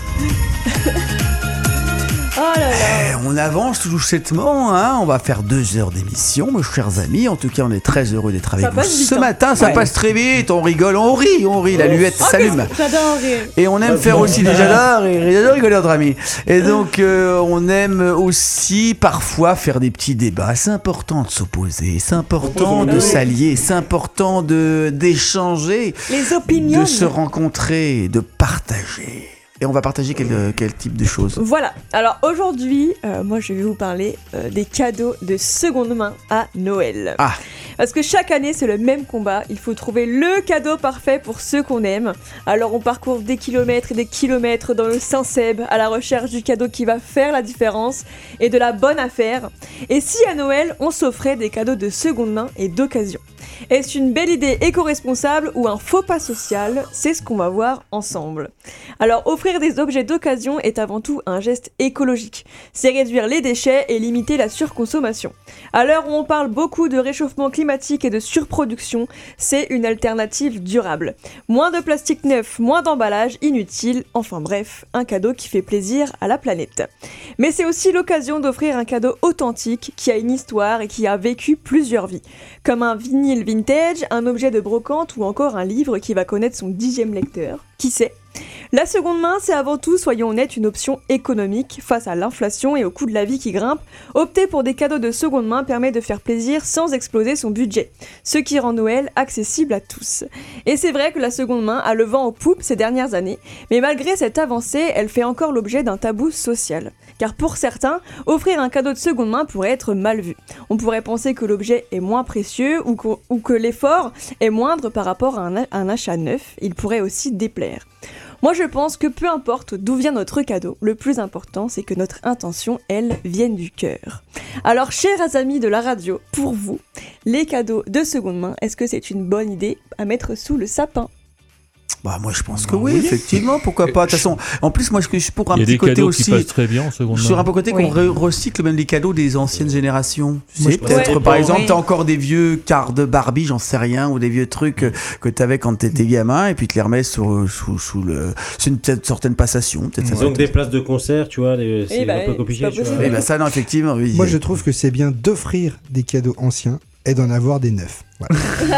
Oh là là. On avance tout doucettement, hein. On va faire 2 heures d'émission, mes chers amis. En tout cas, on est très heureux d'être avec vous ce matin. Ça passe très vite, on rigole, on rit. La luette s'allume. J'adore rire. Et on aime faire aussi des j'adore rigoler entre amis. Et donc, on aime aussi parfois faire des petits débats. C'est important de s'opposer, c'est important de s'allier, c'est important d'échanger, Les opinions. de se rencontrer, de partager. Et on va partager quel type de choses? Voilà, alors aujourd'hui, moi je vais vous parler des cadeaux de seconde main à Noël. Ah. Parce que chaque année c'est le même combat, il faut trouver le cadeau parfait pour ceux qu'on aime. Alors on parcourt des kilomètres et des kilomètres dans le Saint-Seb à la recherche du cadeau qui va faire la différence et de la bonne affaire. Et si à Noël on s'offrait des cadeaux de seconde main et d'occasion? Est-ce une belle idée éco-responsable ou un faux pas social? C'est ce qu'on va voir ensemble. Alors offrir des objets d'occasion est avant tout un geste écologique. C'est réduire les déchets et limiter la surconsommation. À l'heure où on parle beaucoup de réchauffement climatique et de surproduction, c'est une alternative durable. Moins de plastique neuf, moins d'emballage inutile, enfin bref, un cadeau qui fait plaisir à la planète. Mais c'est aussi l'occasion d'offrir un cadeau authentique qui a une histoire et qui a vécu plusieurs vies. Comme un vinyle vintage, un objet de brocante ou encore un livre qui va connaître son 10e lecteur. Qui sait ? La seconde main, c'est avant tout, soyons honnêtes, une option économique face à l'inflation et au coût de la vie qui grimpe. Opter pour des cadeaux de seconde main permet de faire plaisir sans exploser son budget, ce qui rend Noël accessible à tous. Et c'est vrai que la seconde main a le vent en poupe ces dernières années, mais malgré cette avancée, elle fait encore l'objet d'un tabou social. Car pour certains, offrir un cadeau de seconde main pourrait être mal vu. On pourrait penser que l'objet est moins précieux ou que l'effort est moindre par rapport à un achat neuf. Il pourrait aussi déplaire. Moi je pense que peu importe d'où vient notre cadeau, le plus important c'est que notre intention, elle, vienne du cœur. Alors chers amis de la radio, pour vous, les cadeaux de seconde main, est-ce que c'est une bonne idée à mettre sous le sapin ? Bah moi je pense que oui, effectivement, pourquoi pas. De toute façon, en plus moi je suis pour un Il y a petit des côté cadeaux aussi. qui passent très bien en seconde main. Sur un peu côté qu'on recycle même les cadeaux des anciennes générations. Tu sais, peut-être par exemple t'as encore des vieux cartes de Barbie, j'en sais rien, ou des vieux trucs que t'avais quand t'étais gamin et puis tu les remets sous le. C'est une certaine passation. Donc des places de concert, tu vois, c'est un peu compliqué. Et bah ça non effectivement. Oui. Moi je trouve que c'est bien d'offrir des cadeaux anciens. est d'en avoir des neufs. Voilà.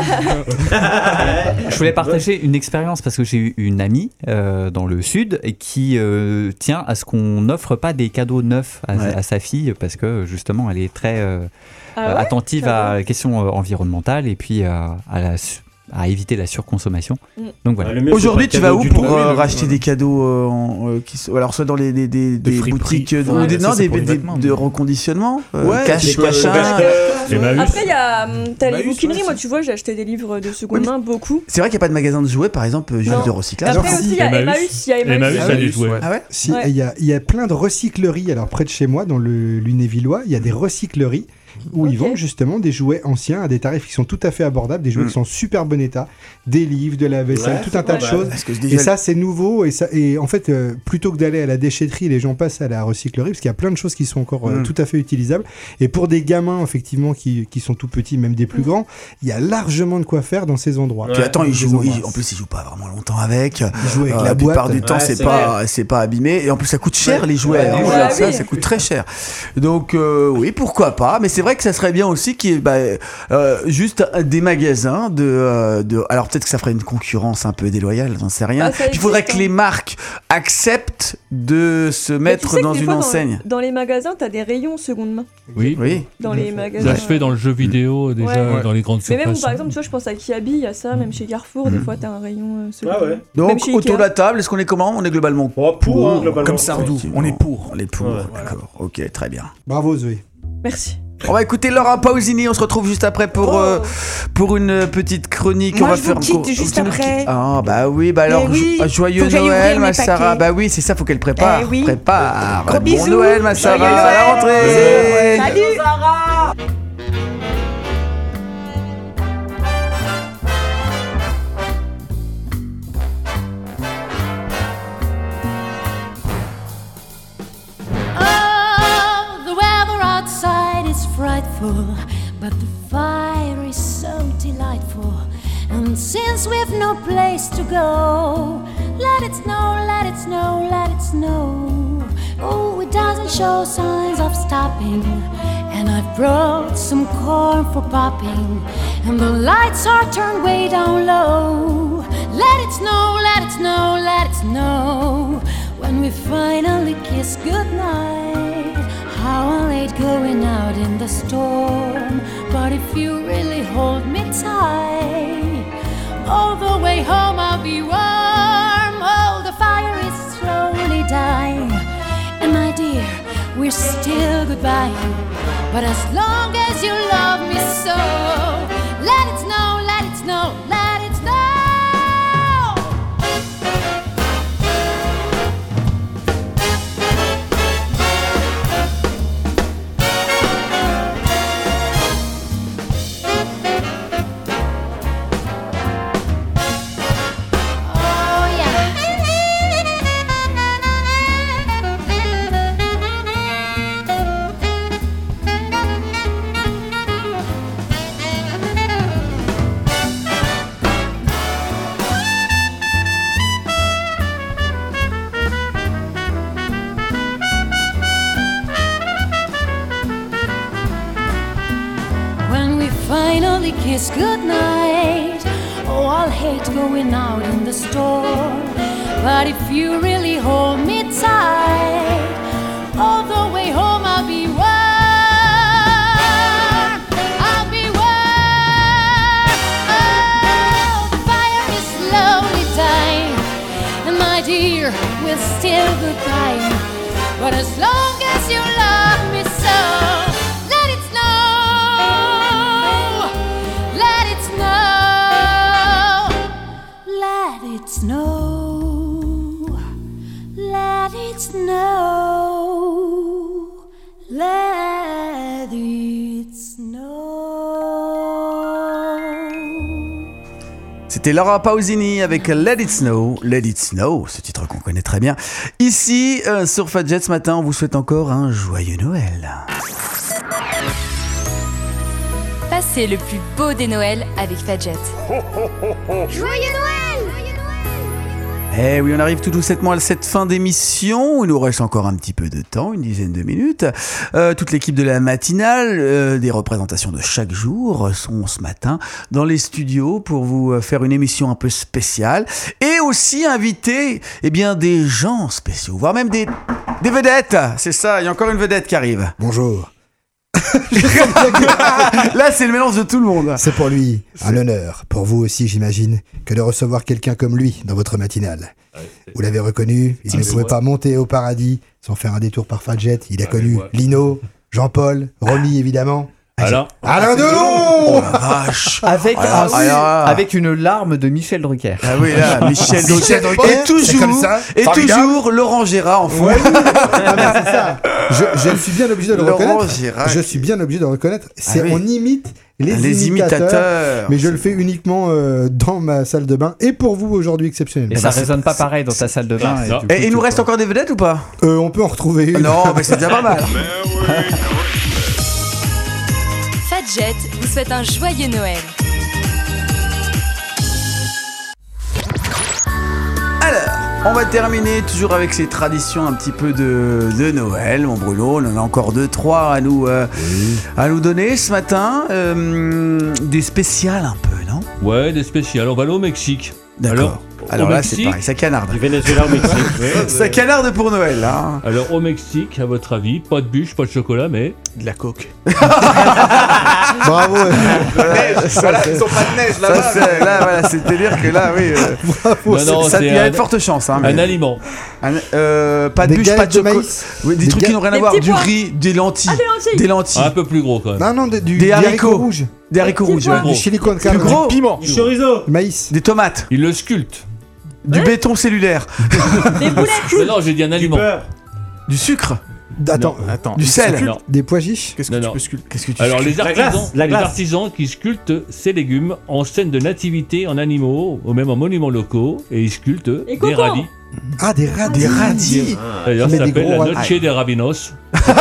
Je voulais partager une expérience parce que j'ai eu une amie dans le sud et qui tient à ce qu'on n'offre pas des cadeaux neufs à sa fille parce que justement elle est très attentive à la question environnementale et puis à éviter la surconsommation. Donc voilà. Aujourd'hui, tu vas où pour racheter des cadeaux alors soit dans des boutiques de reconditionnement, cash machin. Après, t'as les bouquineries. Moi, tu vois, j'ai acheté des livres de seconde main, beaucoup. C'est vrai qu'il n'y a pas de magasin de jouets, par exemple, juste de recyclage. Après aussi, il y a Emmaüs. Emmaüs a des jouets. Ah ouais. Si, il y a plein de recycleries. Alors près de chez moi, dans le Lunévillois, il y a des recycleries où ils vendent justement des jouets anciens à des tarifs qui sont tout à fait abordables, des jouets qui sont en super bon état, des livres, de la vaisselle, tout un tas de choses. Et ça, c'est nouveau. Et en fait, plutôt que d'aller à la déchetterie, les gens passent à la recyclerie parce qu'il y a plein de choses qui sont encore tout à fait utilisables. Et pour des gamins, effectivement, qui sont tout petits, même des plus grands, il y a largement de quoi faire dans ces endroits. Puis attends, en plus, ils jouent pas vraiment longtemps avec. Ils jouent avec la plupart du temps, c'est pas abîmé. Et en plus, ça coûte cher les jouets. Ça coûte très cher. Donc oui, pourquoi pas. Mais c'est vrai que ça serait bien aussi qu'il y ait juste des magasins alors peut-être que ça ferait une concurrence un peu déloyale, j'en sais rien. Il faudrait que les marques acceptent de se mettre dans une enseigne. Dans les magasins, t'as des rayons seconde main. Oui. Dans les magasins. Ça se fait dans le jeu vidéo déjà, dans les grandes surfaces. Mais même par exemple, tu vois, je pense à Kiabi, il y a ça, même chez Carrefour, des fois t'as un rayon seconde main. Donc autour de la table, est-ce qu'on est comment? On est globalement pour, globalement, comme Sardou. On est pour. D'accord. Ok, très bien. Bravo Zoé. Merci. On va écouter Laura Pausini, on se retrouve juste après pour une petite chronique. Moi, on va je vous quitte juste après. Ah bah oui, bah alors joyeux Noël ma Sarah. Bah oui, c'est ça, faut qu'elle prépare. Prépare. Gros Bon bisous. Noël ma Sarah, à la rentrée. Salut Sarah. Frightful, but the fire is so delightful. And since we've no place to go, let it snow, let it snow, let it snow. Oh, it doesn't show signs of stopping. And I've brought some corn for popping. And the lights are turned way down low. Let it snow, let it snow, let it snow. When we finally kiss goodnight. How I hate going out in the storm, but if you really hold me tight, all the way home I'll be warm. Oh, the fire is slowly dying, and my dear, we're still goodbye. But as long as you love me so, let it snow, let it snow, let it snow. Finally kiss goodnight. Oh, I'll hate going out in the storm, but if you really hold me tight, all the way home I'll be warm. I'll be warm. Oh, the fire is slowly dying, and my dear, we're still goodbye. But as long as you love me so, let it snow. Let it snow, let it snow, let it snow, let it snow. C'était Laura Pausini avec Let It Snow, ce titre qu'on connaît très bien. Ici, sur Fadjet ce matin, on vous souhaite encore un joyeux Noël. Passez le plus beau des Noëls avec Fadjet. Joyeux Noël! Eh oui, on arrive tout doucement à cette fin d'émission. Il nous reste encore un petit peu de temps, une dizaine de minutes. Toute l'équipe de la matinale, des représentations de chaque jour, sont ce matin dans les studios pour vous faire une émission un peu spéciale. Et aussi inviter des gens spéciaux, voire même des vedettes. C'est ça, il y a encore une vedette qui arrive. Bonjour. Là, c'est le mélange de tout le monde. C'est pour lui un honneur, pour vous aussi j'imagine, que de recevoir quelqu'un comme lui dans votre matinale. Vous l'avez reconnu, il ne pouvait pas monter au paradis sans faire un détour par Fadjet. Il a connu Lino, Jean-Paul, Romy évidemment. Alain Delon. Oh la vache. Avec une larme de Michel Drucker. Ah oui, là, Michel Drucker. Et toujours Laurent Gérard en fond. Ouais, oui. C'est ça. Je suis bien obligé de le Laurent reconnaître. Gérard. Je suis bien obligé de le reconnaître. Oui. On imite les imitateurs. Mais je le fais uniquement dans ma salle de bain. Et pour vous aujourd'hui exceptionnellement. Et ça résonne pas pareil dans ta salle de bain. Et il nous reste encore des vedettes ou pas? On peut en retrouver une. Non, mais c'est déjà pas mal. Fadjet vous souhaite un joyeux Noël. Alors, on va terminer toujours avec ces traditions un petit peu de Noël, mon Bruno. On en a encore 2-3 à nous donner ce matin. Des spéciales un peu, non? Ouais, des spéciales. On va aller au Mexique. D'accord. Alors là, c'est pareil, ça canarde. Du Venezuela au Mexique. Ça canarde pour Noël, hein. Alors, au Mexique, à votre avis, pas de bûche, pas de chocolat, mais... De la coke. Bravo. Voilà, ils ont pas de neige là-bas. Là, voilà, c'est-à-dire que là, oui. Non, il y a une forte chance. Hein, un aliment. Pas de bûche, pas de chocolat. Oui, des trucs qui n'ont rien à voir. Du riz, des lentilles. Des lentilles. Un peu plus gros quand même. Non, des haricots rouges. Des haricots rouges. Du chili con carne. Plus gros. Du piment. Du chorizo. Maïs. Des tomates. Il le sculpte. Du béton cellulaire. Des boulettes. Mais non, j'ai dit un aliment. Du sucre. Attends. Du sel. Non. Des pois chiches. Qu'est-ce que tu peux sculpter? Alors les La glace. artisans qui sculptent ces légumes en scène de nativité, en animaux, ou même en monuments locaux, et ils sculptent des radis. Ah, des radis. D'ailleurs, ça Mais des s'appelle gros la Noche de Rabinos.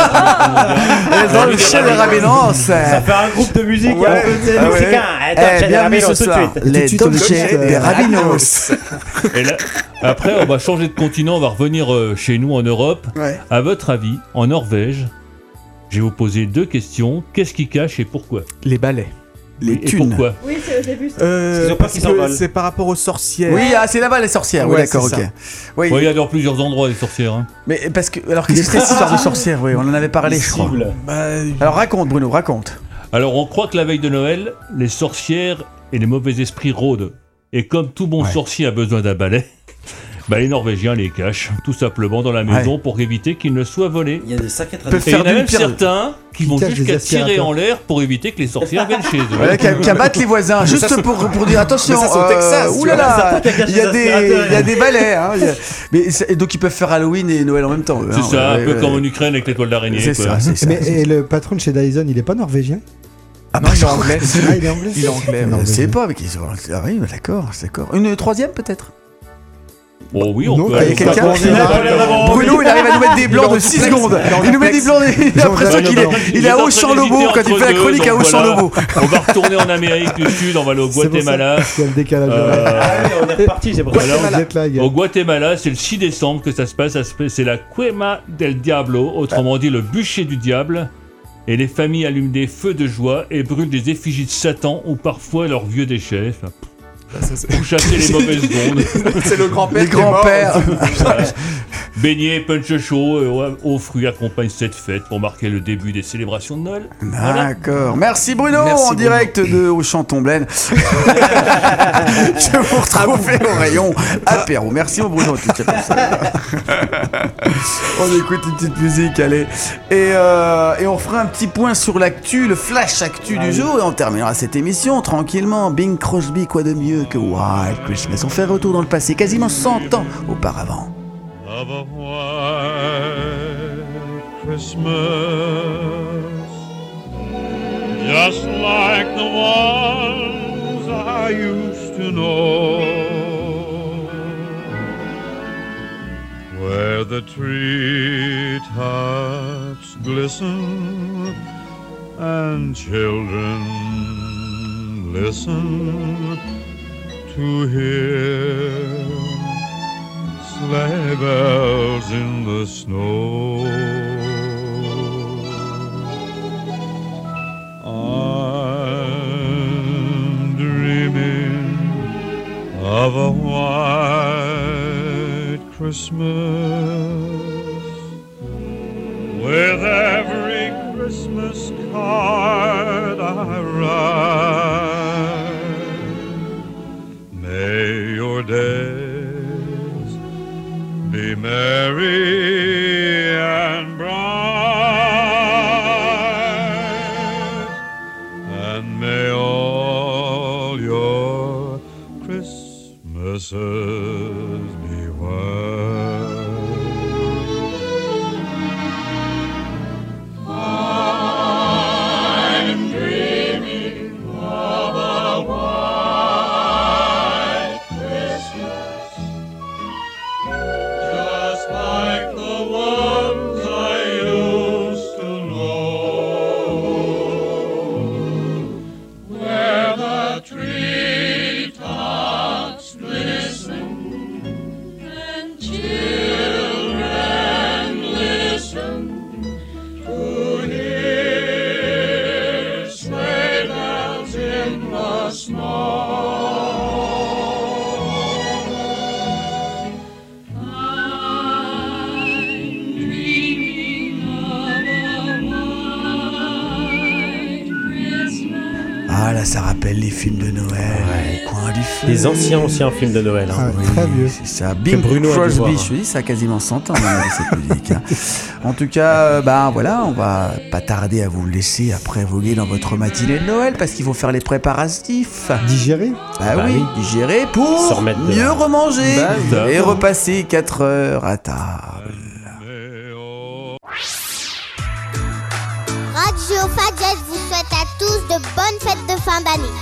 Dans le chien des Rabinos. Ça fait un groupe de musique Ouais. un peu mexicain. Bienvenue ce soir. Les Dolce des Rabinos. Et là, après, on va changer de continent, on va revenir chez nous en Europe. Ouais. À votre avis, en Norvège, je vais vous poser 2 questions. Qu'est-ce qui cache et pourquoi? Les balais. Les Et thunes. pourquoi? Oui, j'ai vu ça. Ils ont peur qu'ils s'envolent. C'est par rapport aux sorcières. Oui, c'est là-bas les sorcières. Oui, Ouais, d'accord, c'est ok. ça. Oui. Ouais, il y a dans plusieurs endroits des sorcières. Hein. Mais parce que alors qu'est-ce que c'est cette histoire de sorcières? Oui, on en avait parlé, je crois. Alors raconte, Bruno, raconte. Alors, on croit que la veille de Noël, les sorcières et les mauvais esprits rôdent. Et comme tout bon sorcier a besoin d'un balai, les Norvégiens les cachent tout simplement dans la maison pour éviter qu'ils ne soient volés. Il y a des sacrées Et il y en a même certains qui vont cachent jusqu'à des tirer aspirateurs. en l'air pour éviter que les sorcières viennent chez eux. Ouais, qu'à battre les voisins, juste pour dire attention. Mais ça, c'est au Texas, Ouh là là, tu vois. il y a des balais. Hein, et donc ils peuvent faire Halloween et Noël en même temps. C'est ça, un peu comme en Ukraine avec l'étoile d'araignée. C'est quoi. ça, c'est ça. Mais et le patron de chez Dyson, il est pas norvégien? Ah Non, il est anglais. Ah, il est anglais. Il est anglais. Je sais pas, mais ah oui, d'accord. Une troisième peut-être. Oh oui, on Non, peut il y a aller quelqu'un voir. qui- Bruno, il arrive à nous mettre des blancs de 6 secondes. Il nous met des blancs. Il a l'impression qu'il est à Auchan-Lobo quand il fait la chronique à Auchan-Lobo. On va retourner en Amérique du Sud, on va aller au Guatemala. Il y a le décalage. Allez, on est reparti, c'est pour ça. Alors, Jet lag. Au Guatemala, c'est le 6 décembre que ça se passe. C'est la Quema del Diablo, autrement dit le bûcher du diable. Et les familles allument des feux de joie et brûlent des effigies de Satan ou parfois leurs vieux déchets. Pour chasser les mauvaises ondes. C'est le grand-père. Les grands-pères. Beignets, punch chaud, aux fruits accompagnent cette fête pour marquer le début des célébrations de Noël. D'accord. Merci Bruno, Merci en Bruno. direct de Auchan-Tomblaine. Je vous retrouve au rayon apéro. Merci mon Bruno. en tout cas, pour ça. On écoute une petite musique, allez. Et on fera un petit point sur l'actu, le flash actu du jour. Et on terminera cette émission tranquillement. Bing Crosby, quoi de mieux que Wild Christmas. On fait retour dans le passé, quasiment 100 ans auparavant. Of a white Christmas, just like the ones I used to know, where the treetops glisten and children listen to hear sleigh bells in the snow. I'm dreaming of a white Christmas with every Christmas card I write. May your days be merry and bright, and may all your Christmases be white. I'm dreaming of a white Christmas, just like the ones I used to know, where the treetops glisten and children listen to hear sleigh bells in the snow. Ah là, ça rappelle les films de Noël, les coins du feu. Les anciens films de Noël. Hein. Très vieux. C'est ça, Que Bing Bruno a dû Crosby, voir, hein. je te dis, ça a quasiment 100 ans cette musique. Hein. En tout cas, voilà, on va pas tarder à vous laisser après voguer dans votre matinée de Noël parce qu'il faut faire les préparatifs. Digérer. Bah Bah oui, oui. digérer Se pour remettre dedans. mieux remanger Bah, et repasser 4 heures à table. Radio Fadjet vous souhaite à tous de bonnes fêtes de fin d'année.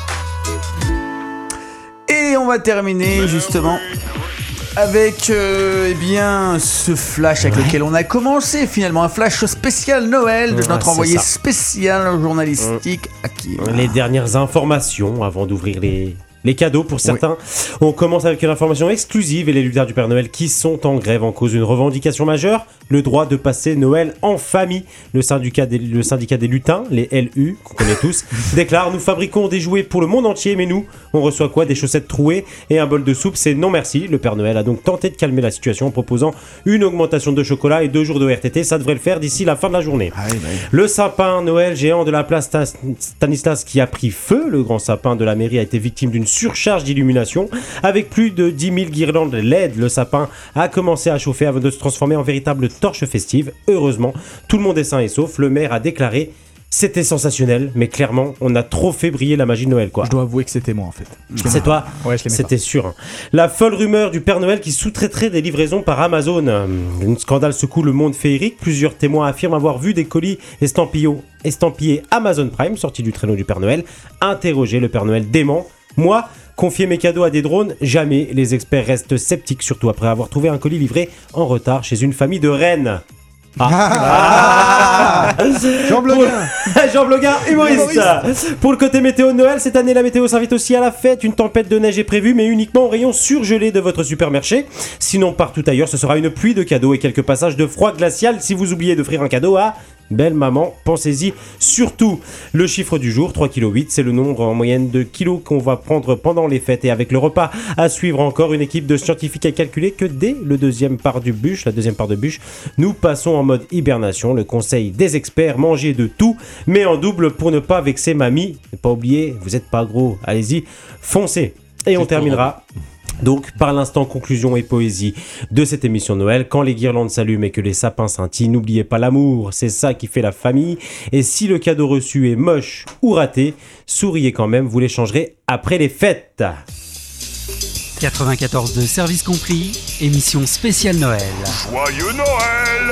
Et on va terminer justement avec eh bien ce flash avec lequel on a commencé finalement, un flash spécial Noël de Ouais, notre c'est envoyé ça. spécial journalistique Hakim. Les dernières informations avant d'ouvrir les cadeaux pour certains. On commence avec une information exclusive et les lutins du Père Noël qui sont en grève en cause d'une revendication majeure, le droit de passer Noël en famille. Le syndicat des lutins, les LU, qu'on connaît tous, déclare: nous fabriquons des jouets pour le monde entier, mais nous, on reçoit quoi? Des chaussettes trouées et un bol de soupe, c'est non merci. Le Père Noël a donc tenté de calmer la situation en proposant une augmentation de chocolat et 2 jours de RTT. Ça devrait le faire d'ici la fin de la journée. Le sapin Noël géant de la place Stanislas qui a pris feu. Le grand sapin de la mairie a été victime d'une surcharge d'illumination. Avec plus de 10 000 guirlandes LED, le sapin a commencé à chauffer avant de se transformer en véritable torche festive. Heureusement, tout le monde est sain et sauf. Le maire a déclaré: c'était sensationnel, mais clairement, on a trop fait briller la magie de Noël, quoi. Je dois avouer que c'était moi en fait. C'est toi? Ouais, je l'aimais C'était pas. sûr. Hein. La folle rumeur du Père Noël qui sous-traiterait des livraisons par Amazon. Un scandale secoue le monde féerique. Plusieurs témoins affirment avoir vu des colis estampillés Amazon Prime sortis du traîneau du Père Noël. Interrogé, le Père Noël dément: moi, confier mes cadeaux à des drones, jamais. Les experts restent sceptiques, surtout après avoir trouvé un colis livré en retard chez une famille de rennes. Jean Bloguin. Jean Bloguin, humoriste. Pour le côté météo de Noël, cette année la météo s'invite aussi à la fête. Une tempête de neige est prévue, mais uniquement au rayon surgelé de votre supermarché. Sinon, partout ailleurs, ce sera une pluie de cadeaux et quelques passages de froid glacial si vous oubliez d'offrir un cadeau à belle maman. Pensez-y surtout. Le chiffre du jour, 3,8 kg, c'est le nombre en moyenne de kilos qu'on va prendre pendant les fêtes. Et avec le repas à suivre encore, une équipe de scientifiques a calculé que dès la deuxième part de bûche, nous passons en mode hibernation. Le conseil des experts: mangez de tout, mais en double pour ne pas vexer mamie. Ne pas oublier, vous êtes pas gros, allez-y, foncez. Et on terminera donc par l'instant conclusion et poésie de cette émission de Noël. Quand les guirlandes s'allument et que les sapins scintillent, n'oubliez pas l'amour, c'est ça qui fait la famille. Et si le cadeau reçu est moche ou raté, souriez quand même, vous l'échangerez après les fêtes. 94.2 service compris, émission spéciale Noël. Joyeux Noël!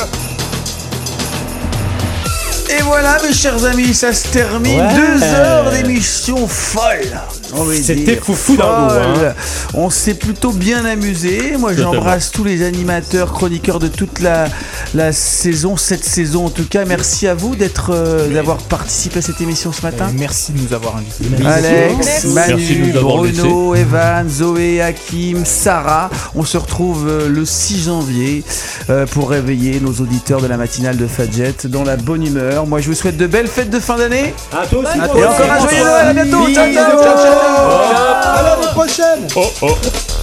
Et voilà mes chers amis, ça se termine. Ouais. 2 heures d'émission folle. C'était foufou dans l'eau. Hein. On s'est plutôt bien amusé. Moi, j'embrasse tous les animateurs, chroniqueurs de toute la saison, cette saison en tout cas. Merci à vous d'avoir participé à cette émission ce matin. Merci de nous avoir invités. Alex, Manu, Merci de nous avoir Bruno, Evan, Zoé, Hakim, Sarah. On se retrouve le 6 janvier pour réveiller nos auditeurs de la matinale de Fadjet dans la bonne humeur. Moi, je vous souhaite de belles fêtes de fin d'année. À toi aussi. Et encore un joyeux Noël. À bientôt. Ciao, ciao, ciao, ciao. À l'année prochaine. Oh.